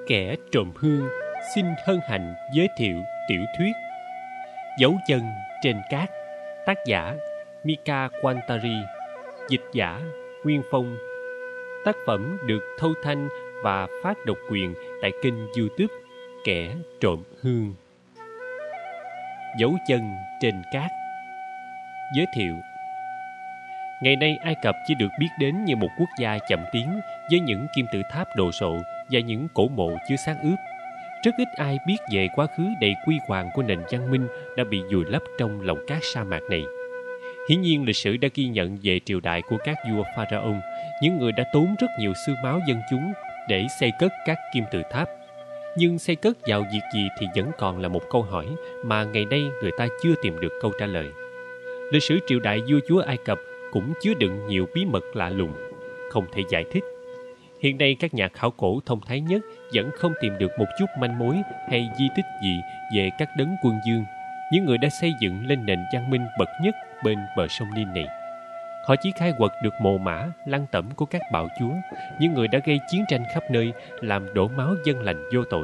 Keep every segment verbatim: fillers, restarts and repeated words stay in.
Kẻ trộm hương xin hân hạnh giới thiệu tiểu thuyết Dấu chân trên cát, tác giả Mika Quantari, dịch giả Nguyên Phong. Tác phẩm được thâu thanh và phát độc quyền tại kênh YouTube Kẻ trộm hương. Dấu chân trên cát. Giới thiệu: ngày nay Ai Cập chỉ được biết đến như một quốc gia chậm tiến với những kim tự tháp đồ sộ và những cổ mộ chứa xác ướp. Rất ít ai biết về quá khứ đầy quy hoàng của nền văn minh đã bị vùi lấp trong lòng cát sa mạc này. Hiển nhiên, lịch sử đã ghi nhận về triều đại của các vua Pharaoh, những người đã tốn rất nhiều xương máu dân chúng để xây cất các kim tự tháp. Nhưng xây cất vào việc gì thì vẫn còn là một câu hỏi mà ngày nay người ta chưa tìm được câu trả lời. Lịch sử triều đại vua chúa Ai Cập cũng chứa đựng nhiều bí mật lạ lùng, không thể giải thích. Hiện nay các nhà khảo cổ thông thái nhất vẫn không tìm được một chút manh mối hay di tích gì về các đấng quân vương, những người đã xây dựng lên nền văn minh bậc nhất bên bờ sông Nin này. Họ chỉ khai quật được mồ mả, lăng tẩm của các bạo chúa, những người đã gây chiến tranh khắp nơi, làm đổ máu dân lành vô tội.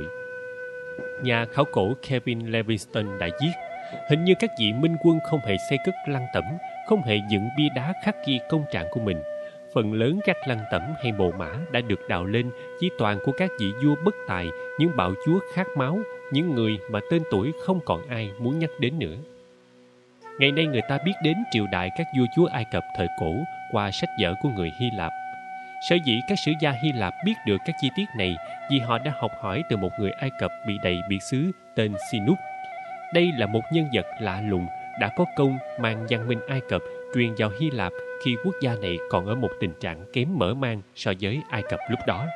Nhà khảo cổ Kevin Livingston đã viết, hình như các vị minh quân không hề xây cất lăng tẩm, không hề dựng bia đá khắc ghi công trạng của mình. Phần lớn các lăng tẩm hay mồ mả đã được đào lên chỉ toàn của các vị vua bất tài, những bạo chúa khát máu, những người mà tên tuổi không còn ai muốn nhắc đến nữa. Ngày nay người ta biết đến triều đại các vua chúa Ai Cập thời cổ qua sách vở của người Hy Lạp. Sở dĩ các sử gia Hy Lạp biết được các chi tiết này vì họ đã học hỏi từ một người Ai Cập bị đầy biệt xứ tên Sinouk. Đây là một nhân vật lạ lùng đã có công mang văn minh Ai Cập truyền vào Hy Lạp khi quốc gia này còn ở một tình trạng kém mở mang so với Ai Cập lúc đó.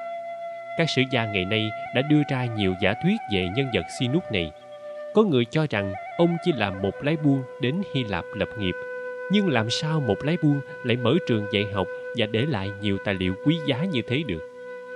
Các sử gia ngày nay đã đưa ra nhiều giả thuyết về nhân vật Sinouk này. Có người cho rằng ông chỉ là một lái buôn đến Hy Lạp lập nghiệp, nhưng làm sao một lái buôn lại mở trường dạy học và để lại nhiều tài liệu quý giá như thế được?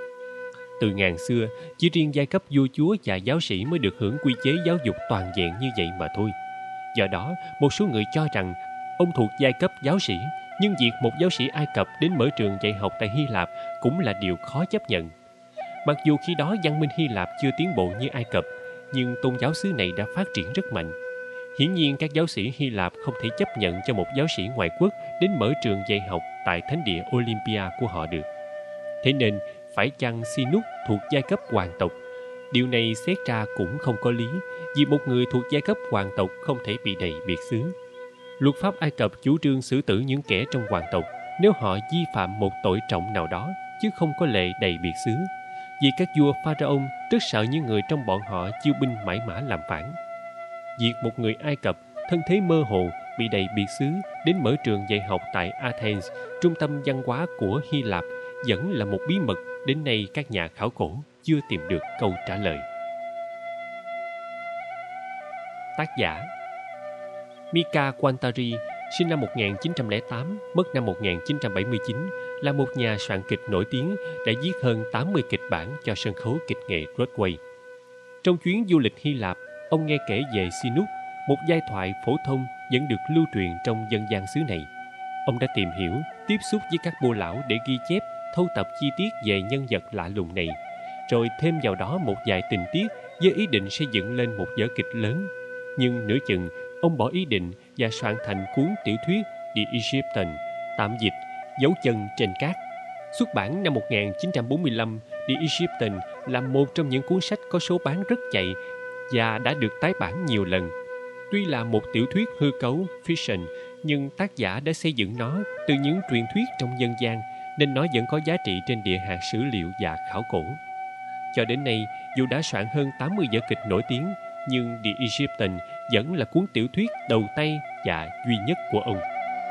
Từ ngàn xưa, chỉ riêng giai cấp vua chúa và giáo sĩ mới được hưởng quy chế giáo dục toàn vẹn như vậy mà thôi. Do đó, một số người cho rằng ông thuộc giai cấp giáo sĩ, nhưng việc một giáo sĩ Ai Cập đến mở trường dạy học tại Hy Lạp cũng là điều khó chấp nhận. Mặc dù khi đó văn minh Hy Lạp chưa tiến bộ như Ai Cập, nhưng tôn giáo xứ này đã phát triển rất mạnh. Hiển nhiên các giáo sĩ Hy Lạp không thể chấp nhận cho một giáo sĩ ngoại quốc đến mở trường dạy học tại thánh địa Olympia của họ được. Thế nên, phải chăng Sinouk thuộc giai cấp hoàng tộc? Điều này xét ra cũng không có lý, vì một người thuộc giai cấp hoàng tộc không thể bị đầy biệt xứ. Luật pháp Ai Cập chủ trương xử tử những kẻ trong hoàng tộc nếu họ vi phạm một tội trọng nào đó, chứ không có lệ đầy biệt xứ. Vì các vua Pharaoh rất sợ những người trong bọn họ chiêu binh mãi mã làm phản. Việc một người Ai Cập thân thế mơ hồ bị đầy biệt xứ đến mở trường dạy học tại Athens, trung tâm văn hóa của Hy Lạp, vẫn là một bí mật đến nay các nhà khảo cổ chưa tìm được câu trả lời. Tác giả Mika Quantari, sinh năm một nghìn chín trăm lẻ tám, mất năm một nghìn chín trăm bảy mươi chín, là một nhà soạn kịch nổi tiếng đã viết hơn tám mươi kịch bản cho sân khấu kịch nghệ Broadway. Trong chuyến du lịch Hy Lạp, ông nghe kể về Sinouk, một giai thoại phổ thông vẫn được lưu truyền trong dân gian xứ này. Ông đã tìm hiểu, tiếp xúc với các bô lão để ghi chép, thâu tập chi tiết về nhân vật lạ lùng này, rồi thêm vào đó một vài tình tiết với ý định xây dựng lên một vở kịch lớn. Nhưng nửa chừng, ông bỏ ý định và soạn thành cuốn tiểu thuyết The Egyptian, tạm dịch Dấu chân trên cát. Xuất bản năm một nghìn chín trăm bốn mươi lăm, The Egyptian là một trong những cuốn sách có số bán rất chạy và đã được tái bản nhiều lần. Tuy là một tiểu thuyết hư cấu fiction, nhưng tác giả đã xây dựng nó từ những truyền thuyết trong dân gian, nên nó vẫn có giá trị trên địa hạt sử liệu và khảo cổ. Cho đến nay, dù đã soạn hơn tám mươi vở kịch nổi tiếng, nhưng The Egyptian vẫn là cuốn tiểu thuyết đầu tay và duy nhất của ông.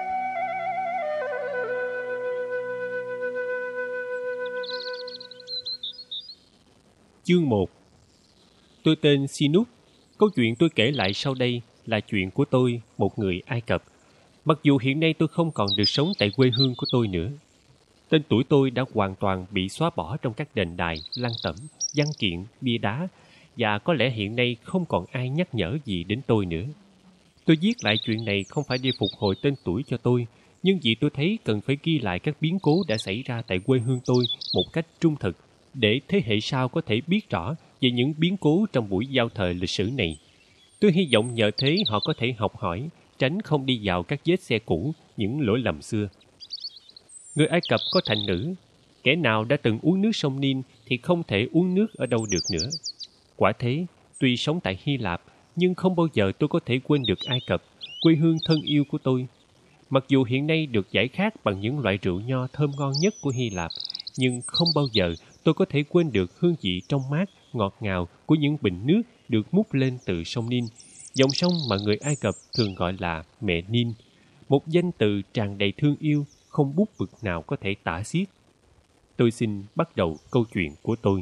Chương một. Tôi tên Sinouk. Câu chuyện tôi kể lại sau đây là chuyện của tôi, một người Ai Cập. Mặc dù hiện nay tôi không còn được sống tại quê hương của tôi nữa. Tên tuổi tôi đã hoàn toàn bị xóa bỏ trong các đền đài, lăng tẩm, văn kiện, bia đá, và có lẽ hiện nay không còn ai nhắc nhở gì đến tôi nữa. Tôi viết lại chuyện này không phải để phục hồi tên tuổi cho tôi, nhưng vì tôi thấy cần phải ghi lại các biến cố đã xảy ra tại quê hương tôi một cách trung thực, để thế hệ sau có thể biết rõ về những biến cố trong buổi giao thời lịch sử này. Tôi hy vọng nhờ thế họ có thể học hỏi, tránh không đi vào các vết xe cũ, những lỗi lầm xưa. Người Ai Cập có thành ngữ, kẻ nào đã từng uống nước sông Nin thì không thể uống nước ở đâu được nữa. Quả thế, tuy sống tại Hy Lạp, nhưng không bao giờ tôi có thể quên được Ai Cập, quê hương thân yêu của tôi. Mặc dù hiện nay được giải khát bằng những loại rượu nho thơm ngon nhất của Hy Lạp, nhưng không bao giờ tôi có thể quên được hương vị trong mát, ngọt ngào của những bình nước được múc lên từ sông Nin, dòng sông mà người Ai Cập thường gọi là mẹ Nin, một danh từ tràn đầy thương yêu, không bút mực nào có thể tả xiết. Tôi xin bắt đầu câu chuyện của tôi.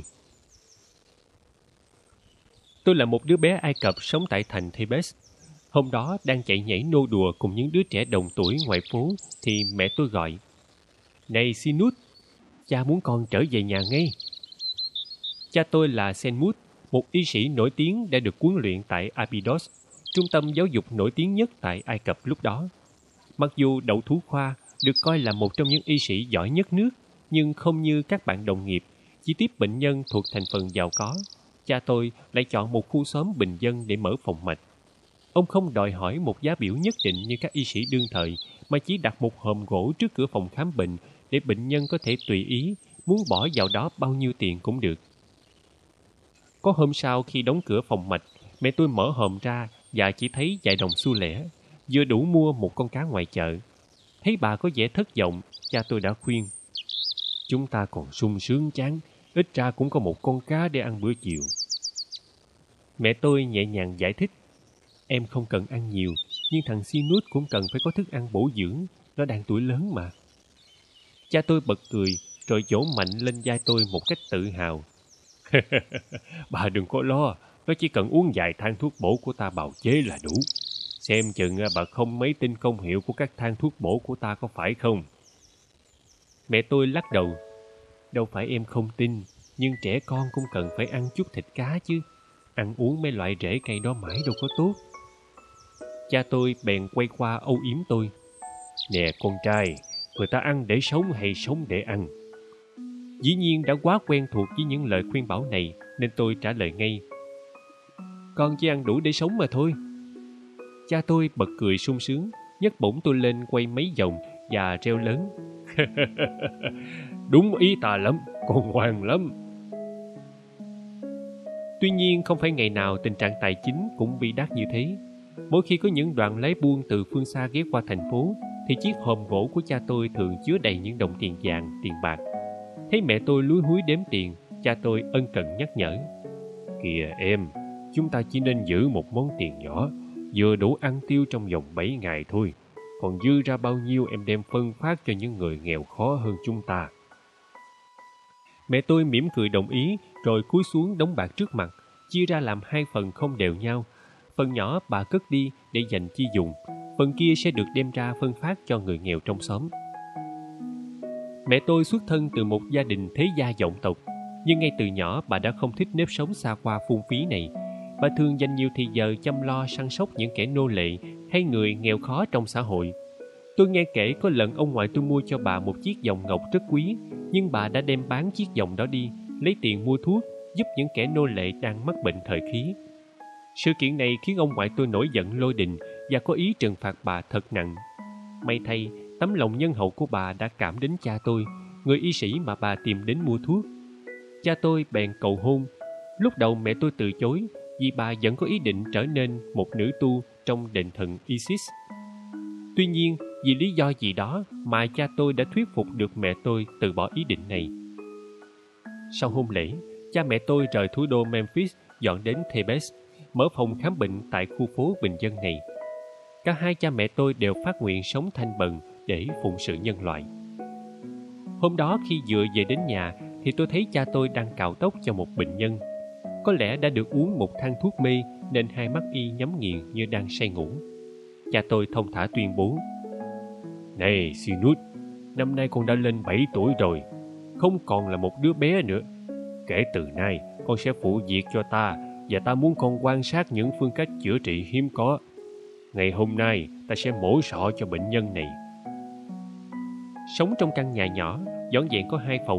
Tôi là một đứa bé Ai Cập sống tại thành Thebes. Hôm đó đang chạy nhảy nô đùa cùng những đứa trẻ đồng tuổi ngoài phố thì mẹ tôi gọi. Này Sinut, cha muốn con trở về nhà ngay. Cha tôi là Senmut, một y sĩ nổi tiếng đã được huấn luyện tại Abydos, trung tâm giáo dục nổi tiếng nhất tại Ai Cập lúc đó. Mặc dù đậu thủ khoa được coi là một trong những y sĩ giỏi nhất nước, nhưng không như các bạn đồng nghiệp, chỉ tiếp bệnh nhân thuộc thành phần giàu có, cha tôi lại chọn một khu xóm bình dân để mở phòng mạch. Ông không đòi hỏi một giá biểu nhất định như các y sĩ đương thời, mà chỉ đặt một hòm gỗ trước cửa phòng khám bệnh để bệnh nhân có thể tùy ý, muốn bỏ vào đó bao nhiêu tiền cũng được. Có hôm sau khi đóng cửa phòng mạch, mẹ tôi mở hòm ra và chỉ thấy vài đồng xu lẻ, vừa đủ mua một con cá ngoài chợ. Thấy bà có vẻ thất vọng, cha tôi đã khuyên. Chúng ta còn sung sướng chán, ít ra cũng có một con cá để ăn bữa chiều. Mẹ tôi nhẹ nhàng giải thích. Em không cần ăn nhiều, nhưng thằng Sinut cũng cần phải có thức ăn bổ dưỡng, nó đang tuổi lớn mà. Cha tôi bật cười, rồi vỗ mạnh lên vai tôi một cách tự hào. Bà đừng có lo, nó chỉ cần uống vài thang thuốc bổ của ta bào chế là đủ. Xem chừng bà không mấy tin công hiệu của các thang thuốc bổ của ta có phải không? Mẹ tôi lắc đầu. Đâu phải em không tin, nhưng trẻ con cũng cần phải ăn chút thịt cá chứ. Ăn uống mấy loại rễ cây đó mãi đâu có tốt. Cha tôi bèn quay qua âu yếm tôi. Nè con trai, người ta ăn để sống hay sống để ăn? Dĩ nhiên đã quá quen thuộc với những lời khuyên bảo này, nên tôi trả lời ngay. Con chỉ ăn đủ để sống mà thôi. Cha tôi bật cười sung sướng, nhấc bổng tôi lên quay mấy vòng và reo lớn. Đúng ý ta lắm, con ngoan lắm. Tuy nhiên không phải ngày nào tình trạng tài chính cũng bi đát như thế. Mỗi khi có những đoàn lái buôn từ phương xa ghé qua thành phố, thì chiếc hòm gỗ của cha tôi thường chứa đầy những đồng tiền vàng, tiền bạc. Thấy mẹ tôi lúi húi đếm tiền, cha tôi ân cần nhắc nhở. Kìa em, chúng ta chỉ nên giữ một món tiền nhỏ, vừa đủ ăn tiêu trong vòng bảy ngày thôi. Còn dư ra bao nhiêu em đem phân phát cho những người nghèo khó hơn chúng ta. Mẹ tôi mỉm cười đồng ý, rồi cúi xuống đống bạc trước mặt, chia ra làm hai phần không đều nhau. Phần nhỏ bà cất đi để dành chi dùng, phần kia sẽ được đem ra phân phát cho người nghèo trong xóm. Mẹ tôi xuất thân từ một gia đình thế gia vọng tộc, nhưng ngay từ nhỏ bà đã không thích nếp sống xa hoa phung phí này. Bà thường dành nhiều thời giờ chăm lo săn sóc những kẻ nô lệ hay người nghèo khó trong xã hội. Tôi nghe kể có lần ông ngoại tôi mua cho bà một chiếc vòng ngọc rất quý, nhưng bà đã đem bán chiếc vòng đó đi, lấy tiền mua thuốc, giúp những kẻ nô lệ đang mắc bệnh thời khí. Sự kiện này khiến ông ngoại tôi nổi giận lôi đình và có ý trừng phạt bà thật nặng. May thay, tấm lòng nhân hậu của bà đã cảm đến cha tôi, người y sĩ mà bà tìm đến mua thuốc. Cha tôi bèn cầu hôn. Lúc đầu mẹ tôi từ chối, vì bà vẫn có ý định trở nên một nữ tu trong đền thần Isis. Tuy nhiên, vì lý do gì đó mà cha tôi đã thuyết phục được mẹ tôi từ bỏ ý định này. Sau hôn lễ, cha mẹ tôi rời thủ đô Memphis dọn đến Thebes, mở phòng khám bệnh tại khu phố bình dân này. Cả hai cha mẹ tôi đều phát nguyện sống thanh bần để phụng sự nhân loại. Hôm đó khi vừa về đến nhà thì tôi thấy cha tôi đang cạo tóc cho một bệnh nhân. Có lẽ đã được uống một thang thuốc mê nên hai mắt y nhắm nghiền như đang say ngủ. Cha tôi thông thả tuyên bố. Này Sinut, năm nay con đã lên bảy tuổi rồi, không còn là một đứa bé nữa. Kể từ nay, con sẽ phụ việc cho ta, và ta muốn con quan sát những phương cách chữa trị hiếm có. Ngày hôm nay, ta sẽ mổ sọ cho bệnh nhân này. Sống trong căn nhà nhỏ, dọn dẹn có hai phòng.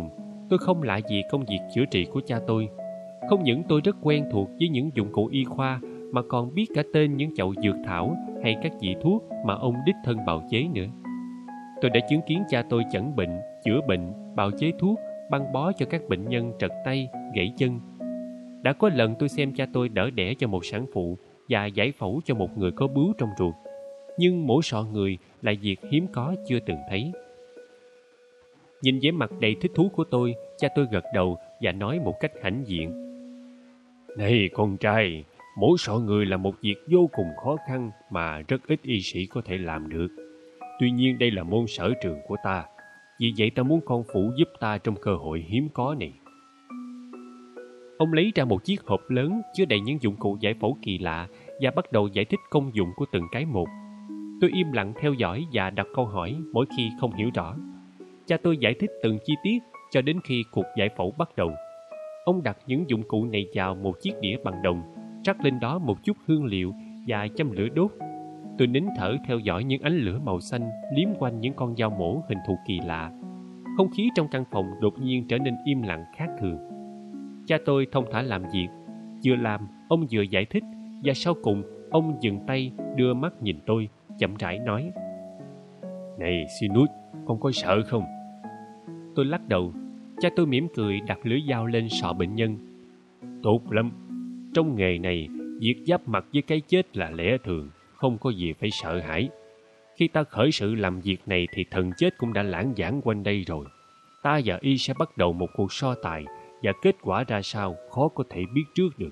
Tôi không lạ gì công việc chữa trị của cha tôi. Không những tôi rất quen thuộc với những dụng cụ y khoa, mà còn biết cả tên những chậu dược thảo hay các vị thuốc mà ông đích thân bào chế nữa. Tôi đã chứng kiến cha tôi chẩn bệnh, chữa bệnh, bào chế thuốc, băng bó cho các bệnh nhân trật tay, gãy chân. Đã có lần tôi xem cha tôi đỡ đẻ cho một sản phụ và giải phẫu cho một người có bướu trong ruột. Nhưng mổ sọ người là việc hiếm có chưa từng thấy. Nhìn vẻ mặt đầy thích thú của tôi, cha tôi gật đầu và nói một cách hãnh diện: "Này con trai, mổ sọ người là một việc vô cùng khó khăn mà rất ít y sĩ có thể làm được. Tuy nhiên đây là môn sở trường của ta, vì vậy ta muốn con phụ giúp ta trong cơ hội hiếm có này." Ông lấy ra một chiếc hộp lớn chứa đầy những dụng cụ giải phẫu kỳ lạ và bắt đầu giải thích công dụng của từng cái một. Tôi im lặng theo dõi và đặt câu hỏi mỗi khi không hiểu rõ. Cha tôi giải thích từng chi tiết cho đến khi cuộc giải phẫu bắt đầu. Ông đặt những dụng cụ này vào một chiếc đĩa bằng đồng, rắc lên đó một chút hương liệu và châm lửa đốt. Tôi nín thở theo dõi những ánh lửa màu xanh liếm quanh những con dao mổ hình thù kỳ lạ. Không khí trong căn phòng đột nhiên trở nên im lặng khác thường. Cha tôi thong thả làm việc, vừa làm ông vừa giải thích, và sau cùng ông dừng tay đưa mắt nhìn tôi, chậm rãi nói: "Này Sinus, con có sợ không?" Tôi lắc đầu. Cha tôi mỉm cười đặt lưỡi dao lên sọ bệnh nhân. "Tốt lắm. Trong nghề này, việc giáp mặt với cái chết là lẽ thường, không có gì phải sợ hãi. Khi ta khởi sự làm việc này thì thần chết cũng đã lãng vảng quanh đây rồi. Ta và y sẽ bắt đầu một cuộc so tài, và kết quả ra sao khó có thể biết trước được."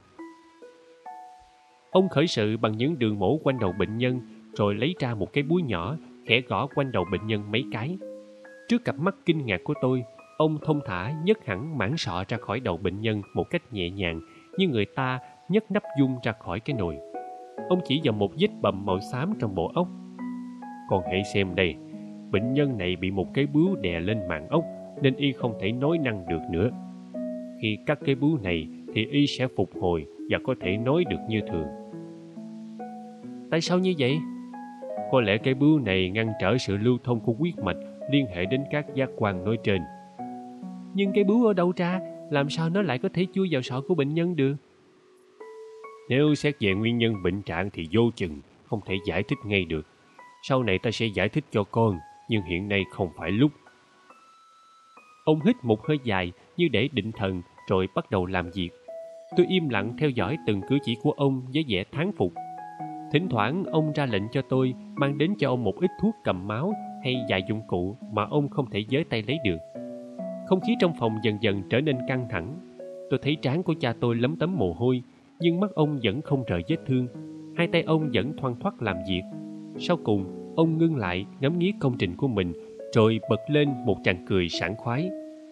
Ông khởi sự bằng những đường mổ quanh đầu bệnh nhân, rồi lấy ra một cái búa nhỏ, khẽ gõ quanh đầu bệnh nhân mấy cái. Trước cặp mắt kinh ngạc của tôi, ông thông thả nhấc hẳn mảng sọ ra khỏi đầu bệnh nhân một cách nhẹ nhàng, như người ta nhấc nắp dung ra khỏi cái nồi. Ông chỉ vào một vết bầm màu xám trong bộ óc. "Con hãy xem đây, bệnh nhân này bị một cái bướu đè lên màng ốc, nên y không thể nói năng được nữa. Khi cắt cái bướu này thì y sẽ phục hồi và có thể nói được như thường." "Tại sao như vậy?" "Có lẽ cái bướu này ngăn trở sự lưu thông của huyết mạch liên hệ đến các giác quan nói trên." "Nhưng cái bướu ở đâu ra? Làm sao nó lại có thể chui vào sọ của bệnh nhân được?" "Nếu xét về nguyên nhân bệnh trạng thì vô chừng, không thể giải thích ngay được. Sau này ta sẽ giải thích cho con, nhưng hiện nay không phải lúc." Ông hít một hơi dài như để định thần, rồi bắt đầu làm việc. Tôi im lặng theo dõi từng cử chỉ của ông với vẻ thán phục. Thỉnh thoảng ông ra lệnh cho tôi mang đến cho ông một ít thuốc cầm máu hay vài dụng cụ mà ông không thể giới tay lấy được. Không khí trong phòng dần dần trở nên căng thẳng. Tôi thấy trán của cha tôi lấm tấm mồ hôi, nhưng mắt ông vẫn không rời vết thương. Hai tay ông vẫn thoăn thoắt làm việc. Sau cùng, ông ngưng lại ngắm nghía công trình của mình, rồi bật lên một tràng cười sảng khoái.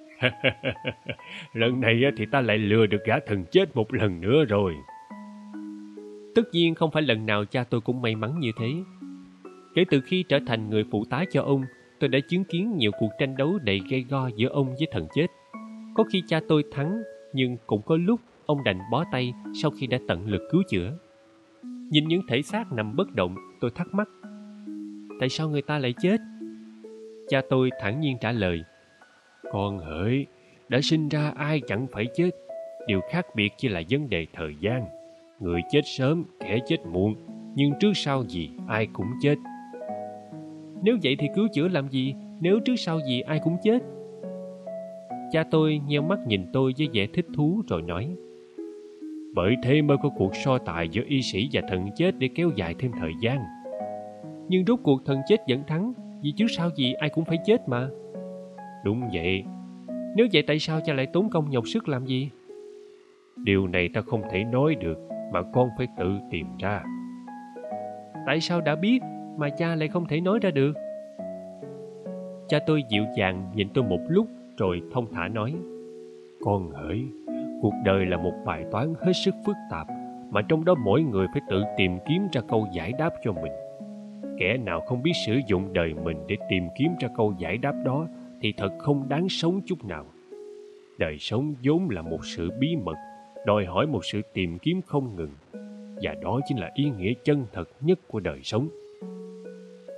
"Lần này thì ta lại lừa được gã thần chết một lần nữa rồi." Tất nhiên không phải lần nào cha tôi cũng may mắn như thế. Kể từ khi trở thành người phụ tá cho ông, tôi đã chứng kiến nhiều cuộc tranh đấu đầy gay go giữa ông với thần chết. Có khi cha tôi thắng, nhưng cũng có lúc ông đành bó tay sau khi đã tận lực cứu chữa. Nhìn những thể xác nằm bất động, tôi thắc mắc: tại sao người ta lại chết? Cha tôi thản nhiên trả lời: "Con hỡi, đã sinh ra ai chẳng phải chết. Điều khác biệt chỉ là vấn đề thời gian. Người chết sớm, kẻ chết muộn, nhưng trước sau gì ai cũng chết." "Nếu vậy thì cứu chữa làm gì, nếu trước sau gì ai cũng chết?" Cha tôi nheo mắt nhìn tôi với vẻ thích thú rồi nói: "Bởi thế mới có cuộc so tài giữa y sĩ và thần chết để kéo dài thêm thời gian." "Nhưng rốt cuộc thần chết vẫn thắng, vì trước sau gì ai cũng phải chết mà." "Đúng vậy." "Nếu vậy tại sao cha lại tốn công nhọc sức làm gì?" "Điều này ta không thể nói được, mà con phải tự tìm ra." "Tại sao đã biết mà cha lại không thể nói ra được?" Cha tôi dịu dàng nhìn tôi một lúc rồi thông thả nói: "Con hỡi, cuộc đời là một bài toán hết sức phức tạp, mà trong đó mỗi người phải tự tìm kiếm ra câu giải đáp cho mình. Kẻ nào không biết sử dụng đời mình để tìm kiếm ra câu giải đáp đó thì thật không đáng sống chút nào. Đời sống vốn là một sự bí mật, đòi hỏi một sự tìm kiếm không ngừng, và đó chính là ý nghĩa chân thật nhất của đời sống."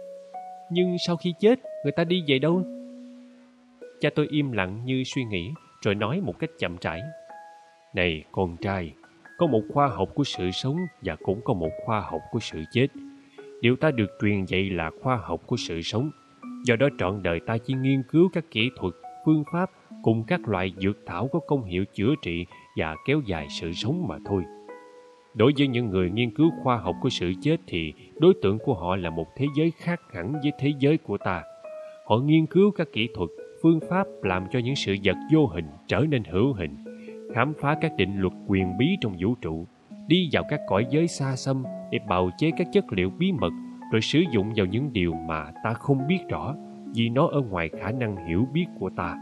"Nhưng sau khi chết, người ta đi về đâu?" Cha tôi im lặng như suy nghĩ, rồi nói một cách chậm rãi. Này con trai, có một khoa học của sự sống và cũng có một khoa học của sự chết. Điều ta được truyền dạy là khoa học của sự sống. Do đó trọn đời ta chỉ nghiên cứu các kỹ thuật, phương pháp cùng các loại dược thảo có công hiệu chữa trị và kéo dài sự sống mà thôi. Đối với những người nghiên cứu khoa học của sự chết thì đối tượng của họ là một thế giới khác hẳn với thế giới của ta. Họ nghiên cứu các kỹ thuật, phương pháp làm cho những sự vật vô hình trở nên hữu hình, khám phá các định luật quyền bí trong vũ trụ, đi vào các cõi giới xa xăm để bào chế các chất liệu bí mật, rồi sử dụng vào những điều mà ta không biết rõ vì nó ở ngoài khả năng hiểu biết của ta.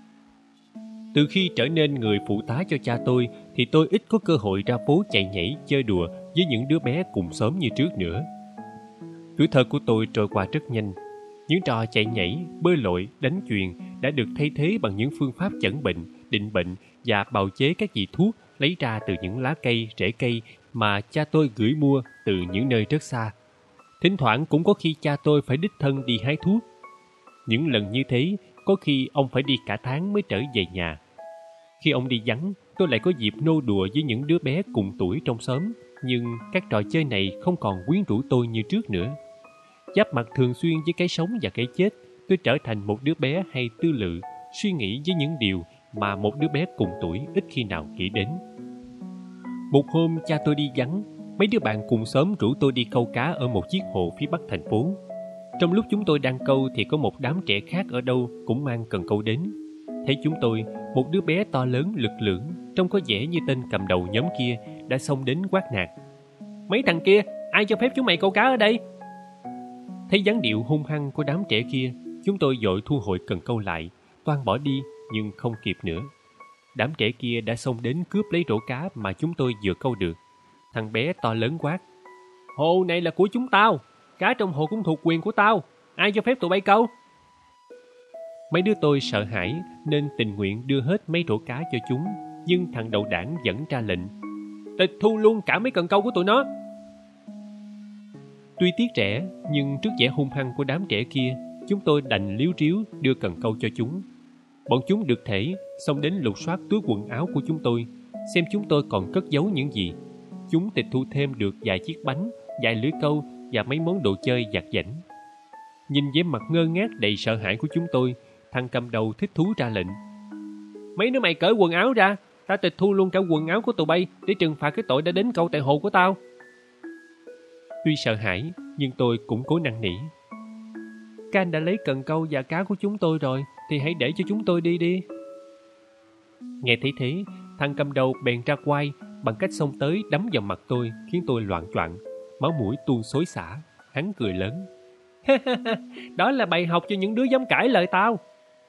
Từ khi trở nên người phụ tá cho cha tôi thì tôi ít có cơ hội ra phố chạy nhảy chơi đùa với những đứa bé cùng xóm như trước nữa. Tuổi thơ của tôi trôi qua rất nhanh. Những trò chạy nhảy, bơi lội, đánh chuyền đã được thay thế bằng những phương pháp chẩn bệnh, định bệnh và bào chế các vị thuốc lấy ra từ những lá cây, rễ cây mà cha tôi gửi mua từ những nơi rất xa. Thỉnh thoảng cũng có khi cha tôi phải đích thân đi hái thuốc. Những lần như thế, có khi ông phải đi cả tháng mới trở về nhà. Khi ông đi vắng, tôi lại có dịp nô đùa với những đứa bé cùng tuổi trong xóm, nhưng các trò chơi này không còn quyến rũ tôi như trước nữa. Giáp mặt thường xuyên với cái sống và cái chết, tôi trở thành một đứa bé hay tư lự, suy nghĩ với những điều mà một đứa bé cùng tuổi ít khi nào nghĩ đến. Một hôm cha tôi đi vắng, mấy đứa bạn cùng xóm rủ tôi đi câu cá ở một chiếc hồ phía bắc thành phố. Trong lúc chúng tôi đang câu thì có một đám trẻ khác ở đâu cũng mang cần câu đến. Thấy chúng tôi, một đứa bé to lớn lực lưỡng, trông có vẻ như tên cầm đầu nhóm kia, đã xông đến quát nạt. Mấy thằng kia, ai cho phép chúng mày câu cá ở đây? Thấy dáng điệu hung hăng của đám trẻ kia, chúng tôi vội thu hồi cần câu lại, toan bỏ đi nhưng không kịp nữa. Đám trẻ kia đã xông đến cướp lấy rổ cá mà chúng tôi vừa câu được. Thằng bé to lớn quát. Hồ này là của chúng tao, cá trong hồ cũng thuộc quyền của tao, ai cho phép tụi bay câu? Mấy đứa tôi sợ hãi nên tình nguyện đưa hết mấy rổ cá cho chúng, nhưng thằng đầu đảng vẫn ra lệnh. Tịch thu luôn cả mấy cần câu của tụi nó. Tuy tiếc trẻ, nhưng trước vẻ hung hăng của đám trẻ kia, chúng tôi đành líu ríu đưa cần câu cho chúng. Bọn chúng được thể xông đến lục soát túi quần áo của chúng tôi, xem chúng tôi còn cất giấu những gì. Chúng tịch thu thêm được vài chiếc bánh, vài lưới câu và mấy món đồ chơi vặt vãnh. Nhìn vẻ mặt ngơ ngác đầy sợ hãi của chúng tôi, thằng cầm đầu thích thú ra lệnh. Mấy đứa mày cởi quần áo ra, ta tịch thu luôn cả quần áo của tụi bay để trừng phạt cái tội đã đến câu tại hồ của tao. Tuy sợ hãi, nhưng tôi cũng cố năn nỉ. Các anh đã lấy cần câu và cá của chúng tôi rồi, thì hãy để cho chúng tôi đi đi. Nghe thấy thế, thằng cầm đầu bèn ra quay bằng cách xông tới đấm vào mặt tôi, khiến tôi loạng choạng, máu mũi tuôn xối xả. Hắn cười lớn. Đó là bài học cho những đứa dám cãi lời tao.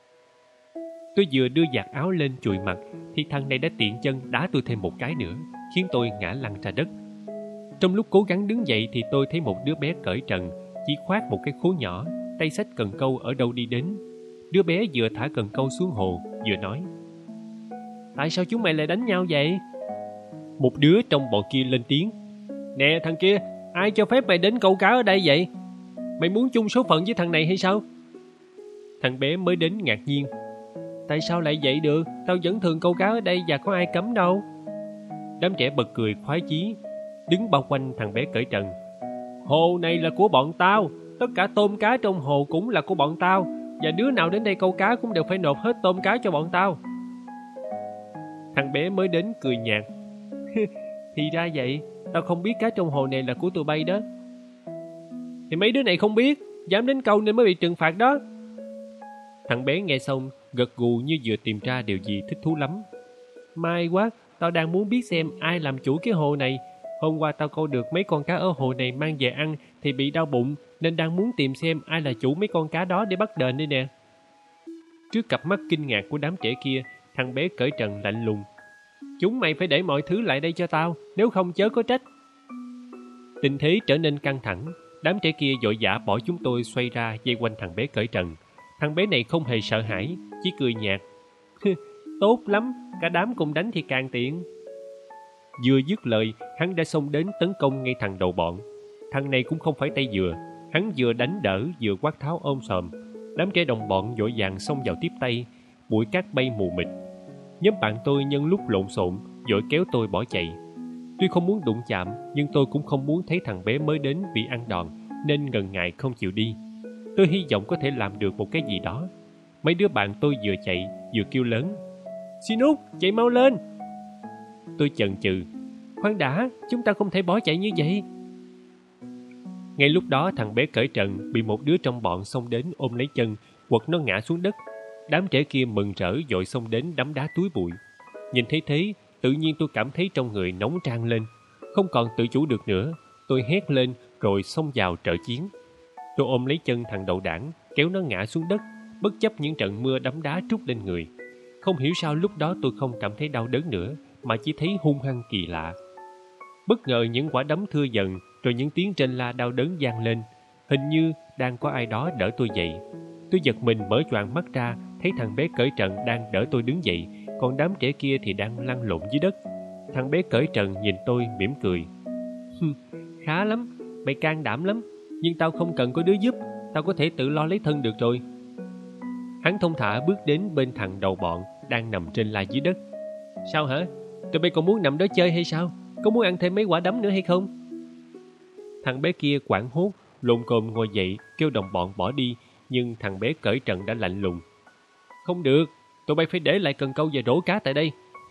Tôi vừa đưa vạt áo lên chùi mặt thì thằng này đã tiện chân đá tôi thêm một cái nữa, khiến tôi ngã lăn ra đất. Trong lúc cố gắng đứng dậy thì tôi thấy một đứa bé cởi trần, chỉ khoác một cái khố nhỏ, tay xách cần câu ở đâu đi đến. Đứa bé vừa thả cần câu xuống hồ, vừa nói. Tại sao chúng mày lại đánh nhau vậy? Một đứa trong bọn kia lên tiếng. Nè thằng kia, ai cho phép mày đến câu cá ở đây vậy? Mày muốn chung số phận với thằng này hay sao? Thằng bé mới đến ngạc nhiên. Tại sao lại vậy được? Tao vẫn thường câu cá ở đây và có ai cấm đâu. Đám trẻ bật cười khoái chí, đứng bao quanh thằng bé cởi trần. Hồ này là của bọn tao, tất cả tôm cá trong hồ cũng là của bọn tao, và đứa nào đến đây câu cá cũng đều phải nộp hết tôm cá cho bọn tao. Thằng bé mới đến cười nhạt. Thì ra vậy, tao không biết cá trong hồ này là của tụi bay đó. Thì mấy đứa này không biết, dám đến câu nên mới bị trừng phạt đó. Thằng bé nghe xong, gật gù như vừa tìm ra điều gì thích thú lắm. May quá, tao đang muốn biết xem ai làm chủ cái hồ này. Hôm qua tao câu được mấy con cá ở hồ này mang về ăn thì bị đau bụng, nên đang muốn tìm xem ai là chủ mấy con cá đó để bắt đền đây nè. Trước cặp mắt kinh ngạc của đám trẻ kia, thằng bé cởi trần lạnh lùng. Chúng mày phải để mọi thứ lại đây cho tao, nếu không chớ có trách. Tình thế trở nên căng thẳng, đám trẻ kia vội vã bỏ chúng tôi xoay ra dây quanh thằng bé cởi trần. Thằng bé này không hề sợ hãi, chỉ cười nhạt. Tốt lắm, cả đám cùng đánh thì càng tiện. Vừa dứt lời, hắn đã xông đến tấn công ngay thằng đầu bọn. Thằng này cũng không phải tay vừa, hắn vừa đánh đỡ vừa quát tháo ôm sòm. Đám trẻ đồng bọn vội vàng xông vào tiếp tay, bụi cát bay mù mịt. Nhóm bạn tôi nhân lúc lộn xộn vội kéo tôi bỏ chạy. Tuy không muốn đụng chạm, nhưng tôi cũng không muốn thấy thằng bé mới đến bị ăn đòn, nên ngần ngại không chịu đi. Tôi hy vọng có thể làm được một cái gì đó. Mấy đứa bạn tôi vừa chạy vừa kêu lớn: "Xin Út, chạy mau lên!" Tôi chần chừ: "Khoan đã, chúng ta không thể bỏ chạy như vậy." Ngay lúc đó thằng bé cởi trần bị một đứa trong bọn xông đến ôm lấy chân, quật nó ngã xuống đất. Đám trẻ kia mừng rỡ vội xông đến đấm đá túi bụi. Nhìn thấy thế, tự nhiên tôi cảm thấy trong người nóng tràn lên, không còn tự chủ được nữa. Tôi hét lên rồi xông vào trợ chiến. Tôi ôm lấy chân thằng đậu đảng, kéo nó ngã xuống đất, bất chấp những trận mưa đấm đá trút lên người. Không hiểu sao lúc đó tôi không cảm thấy đau đớn nữa, mà chỉ thấy hung hăng kỳ lạ. Bất ngờ những quả đấm thưa dần, rồi những tiếng rên la đau đớn vang lên. Hình như đang có ai đó đỡ tôi dậy. Tôi giật mình mở choàng mắt ra, thấy thằng bé cởi trần đang đỡ tôi đứng dậy, còn đám trẻ kia thì đang lăn lộn dưới đất. Thằng bé cởi trần nhìn tôi mỉm cười: "Khá lắm, mày can đảm lắm, nhưng tao không cần có đứa giúp, tao có thể tự lo lấy thân được rồi." Hắn thong thả bước đến bên thằng đầu bọn đang nằm trên la dưới đất. "Sao hả? Tụi bay còn muốn nằm đó chơi hay sao? Có muốn ăn thêm mấy quả đấm nữa hay không?" Thằng bé kia hoảng hốt, lồm cồm ngồi dậy kêu đồng bọn bỏ đi, nhưng thằng bé cởi trần đã lạnh lùng: "Không được, tụi bay phải để lại cần câu và rổ cá tại đây."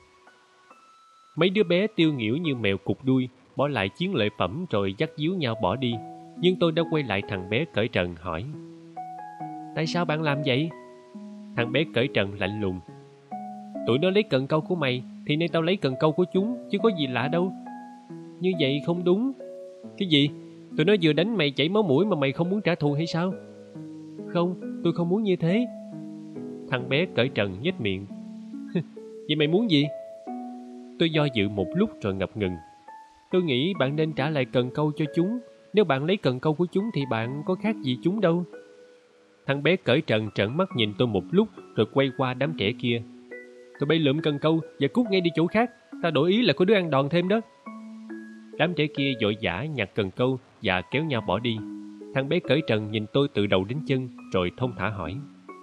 Mấy đứa bé tiêu nghỉu như mèo cụt đuôi, bỏ lại chiến lợi phẩm rồi dắt díu nhau bỏ đi. Nhưng tôi đã quay lại thằng bé cởi trần hỏi: "Tại sao bạn làm vậy?" Thằng bé cởi trần lạnh lùng: "Tụi nó lấy cần câu của mày thì nay tao lấy cần câu của chúng, chứ có gì lạ đâu." "Như vậy không đúng." "Cái gì? Tụi nó vừa đánh mày chảy máu mũi mà mày không muốn trả thù hay sao?" "Không, tôi không muốn như thế." Thằng bé cởi trần nhếch miệng: "Vậy mày muốn gì?" Tôi do dự một lúc rồi ngập ngừng: "Tôi nghĩ bạn nên trả lại cần câu cho chúng. Nếu bạn lấy cần câu của chúng thì bạn có khác gì chúng đâu." Thằng bé cởi trần trợn mắt nhìn tôi một lúc rồi quay qua đám trẻ kia: "Tụi bay lượm cần câu và cút ngay đi chỗ khác. Tao đổi ý là có đứa ăn đòn thêm đó." Đám trẻ kia vội vã nhặt cần câu và kéo nhau bỏ đi. Thằng bé cởi trần nhìn tôi từ đầu đến chân rồi thông thả hỏi: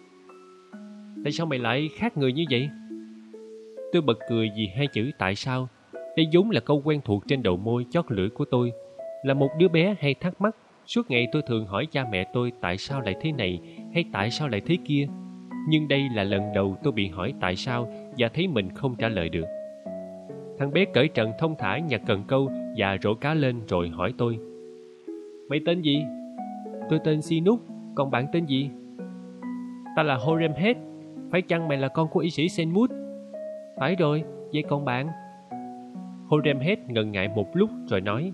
"Tại sao mày lại khác người như vậy?" Tôi bật cười vì hai chữ "tại sao". Đây vốn là câu quen thuộc trên đầu môi chót lưỡi của tôi. Là một đứa bé hay thắc mắc, suốt ngày tôi thường hỏi cha mẹ tôi tại sao lại thế này hay tại sao lại thế kia. Nhưng đây là lần đầu tôi bị hỏi tại sao và thấy mình không trả lời được. Thằng bé cởi trần thông thả nhặt cần câu và rổ cá lên rồi hỏi tôi: "Mày tên gì?" "Tôi tên Sinuk, còn bạn tên gì?" "Ta là Horemheb. Phải chăng mày là con của y sĩ Senmut?" "Phải rồi, vậy còn bạn?" Horemheb ngần ngại một lúc rồi nói: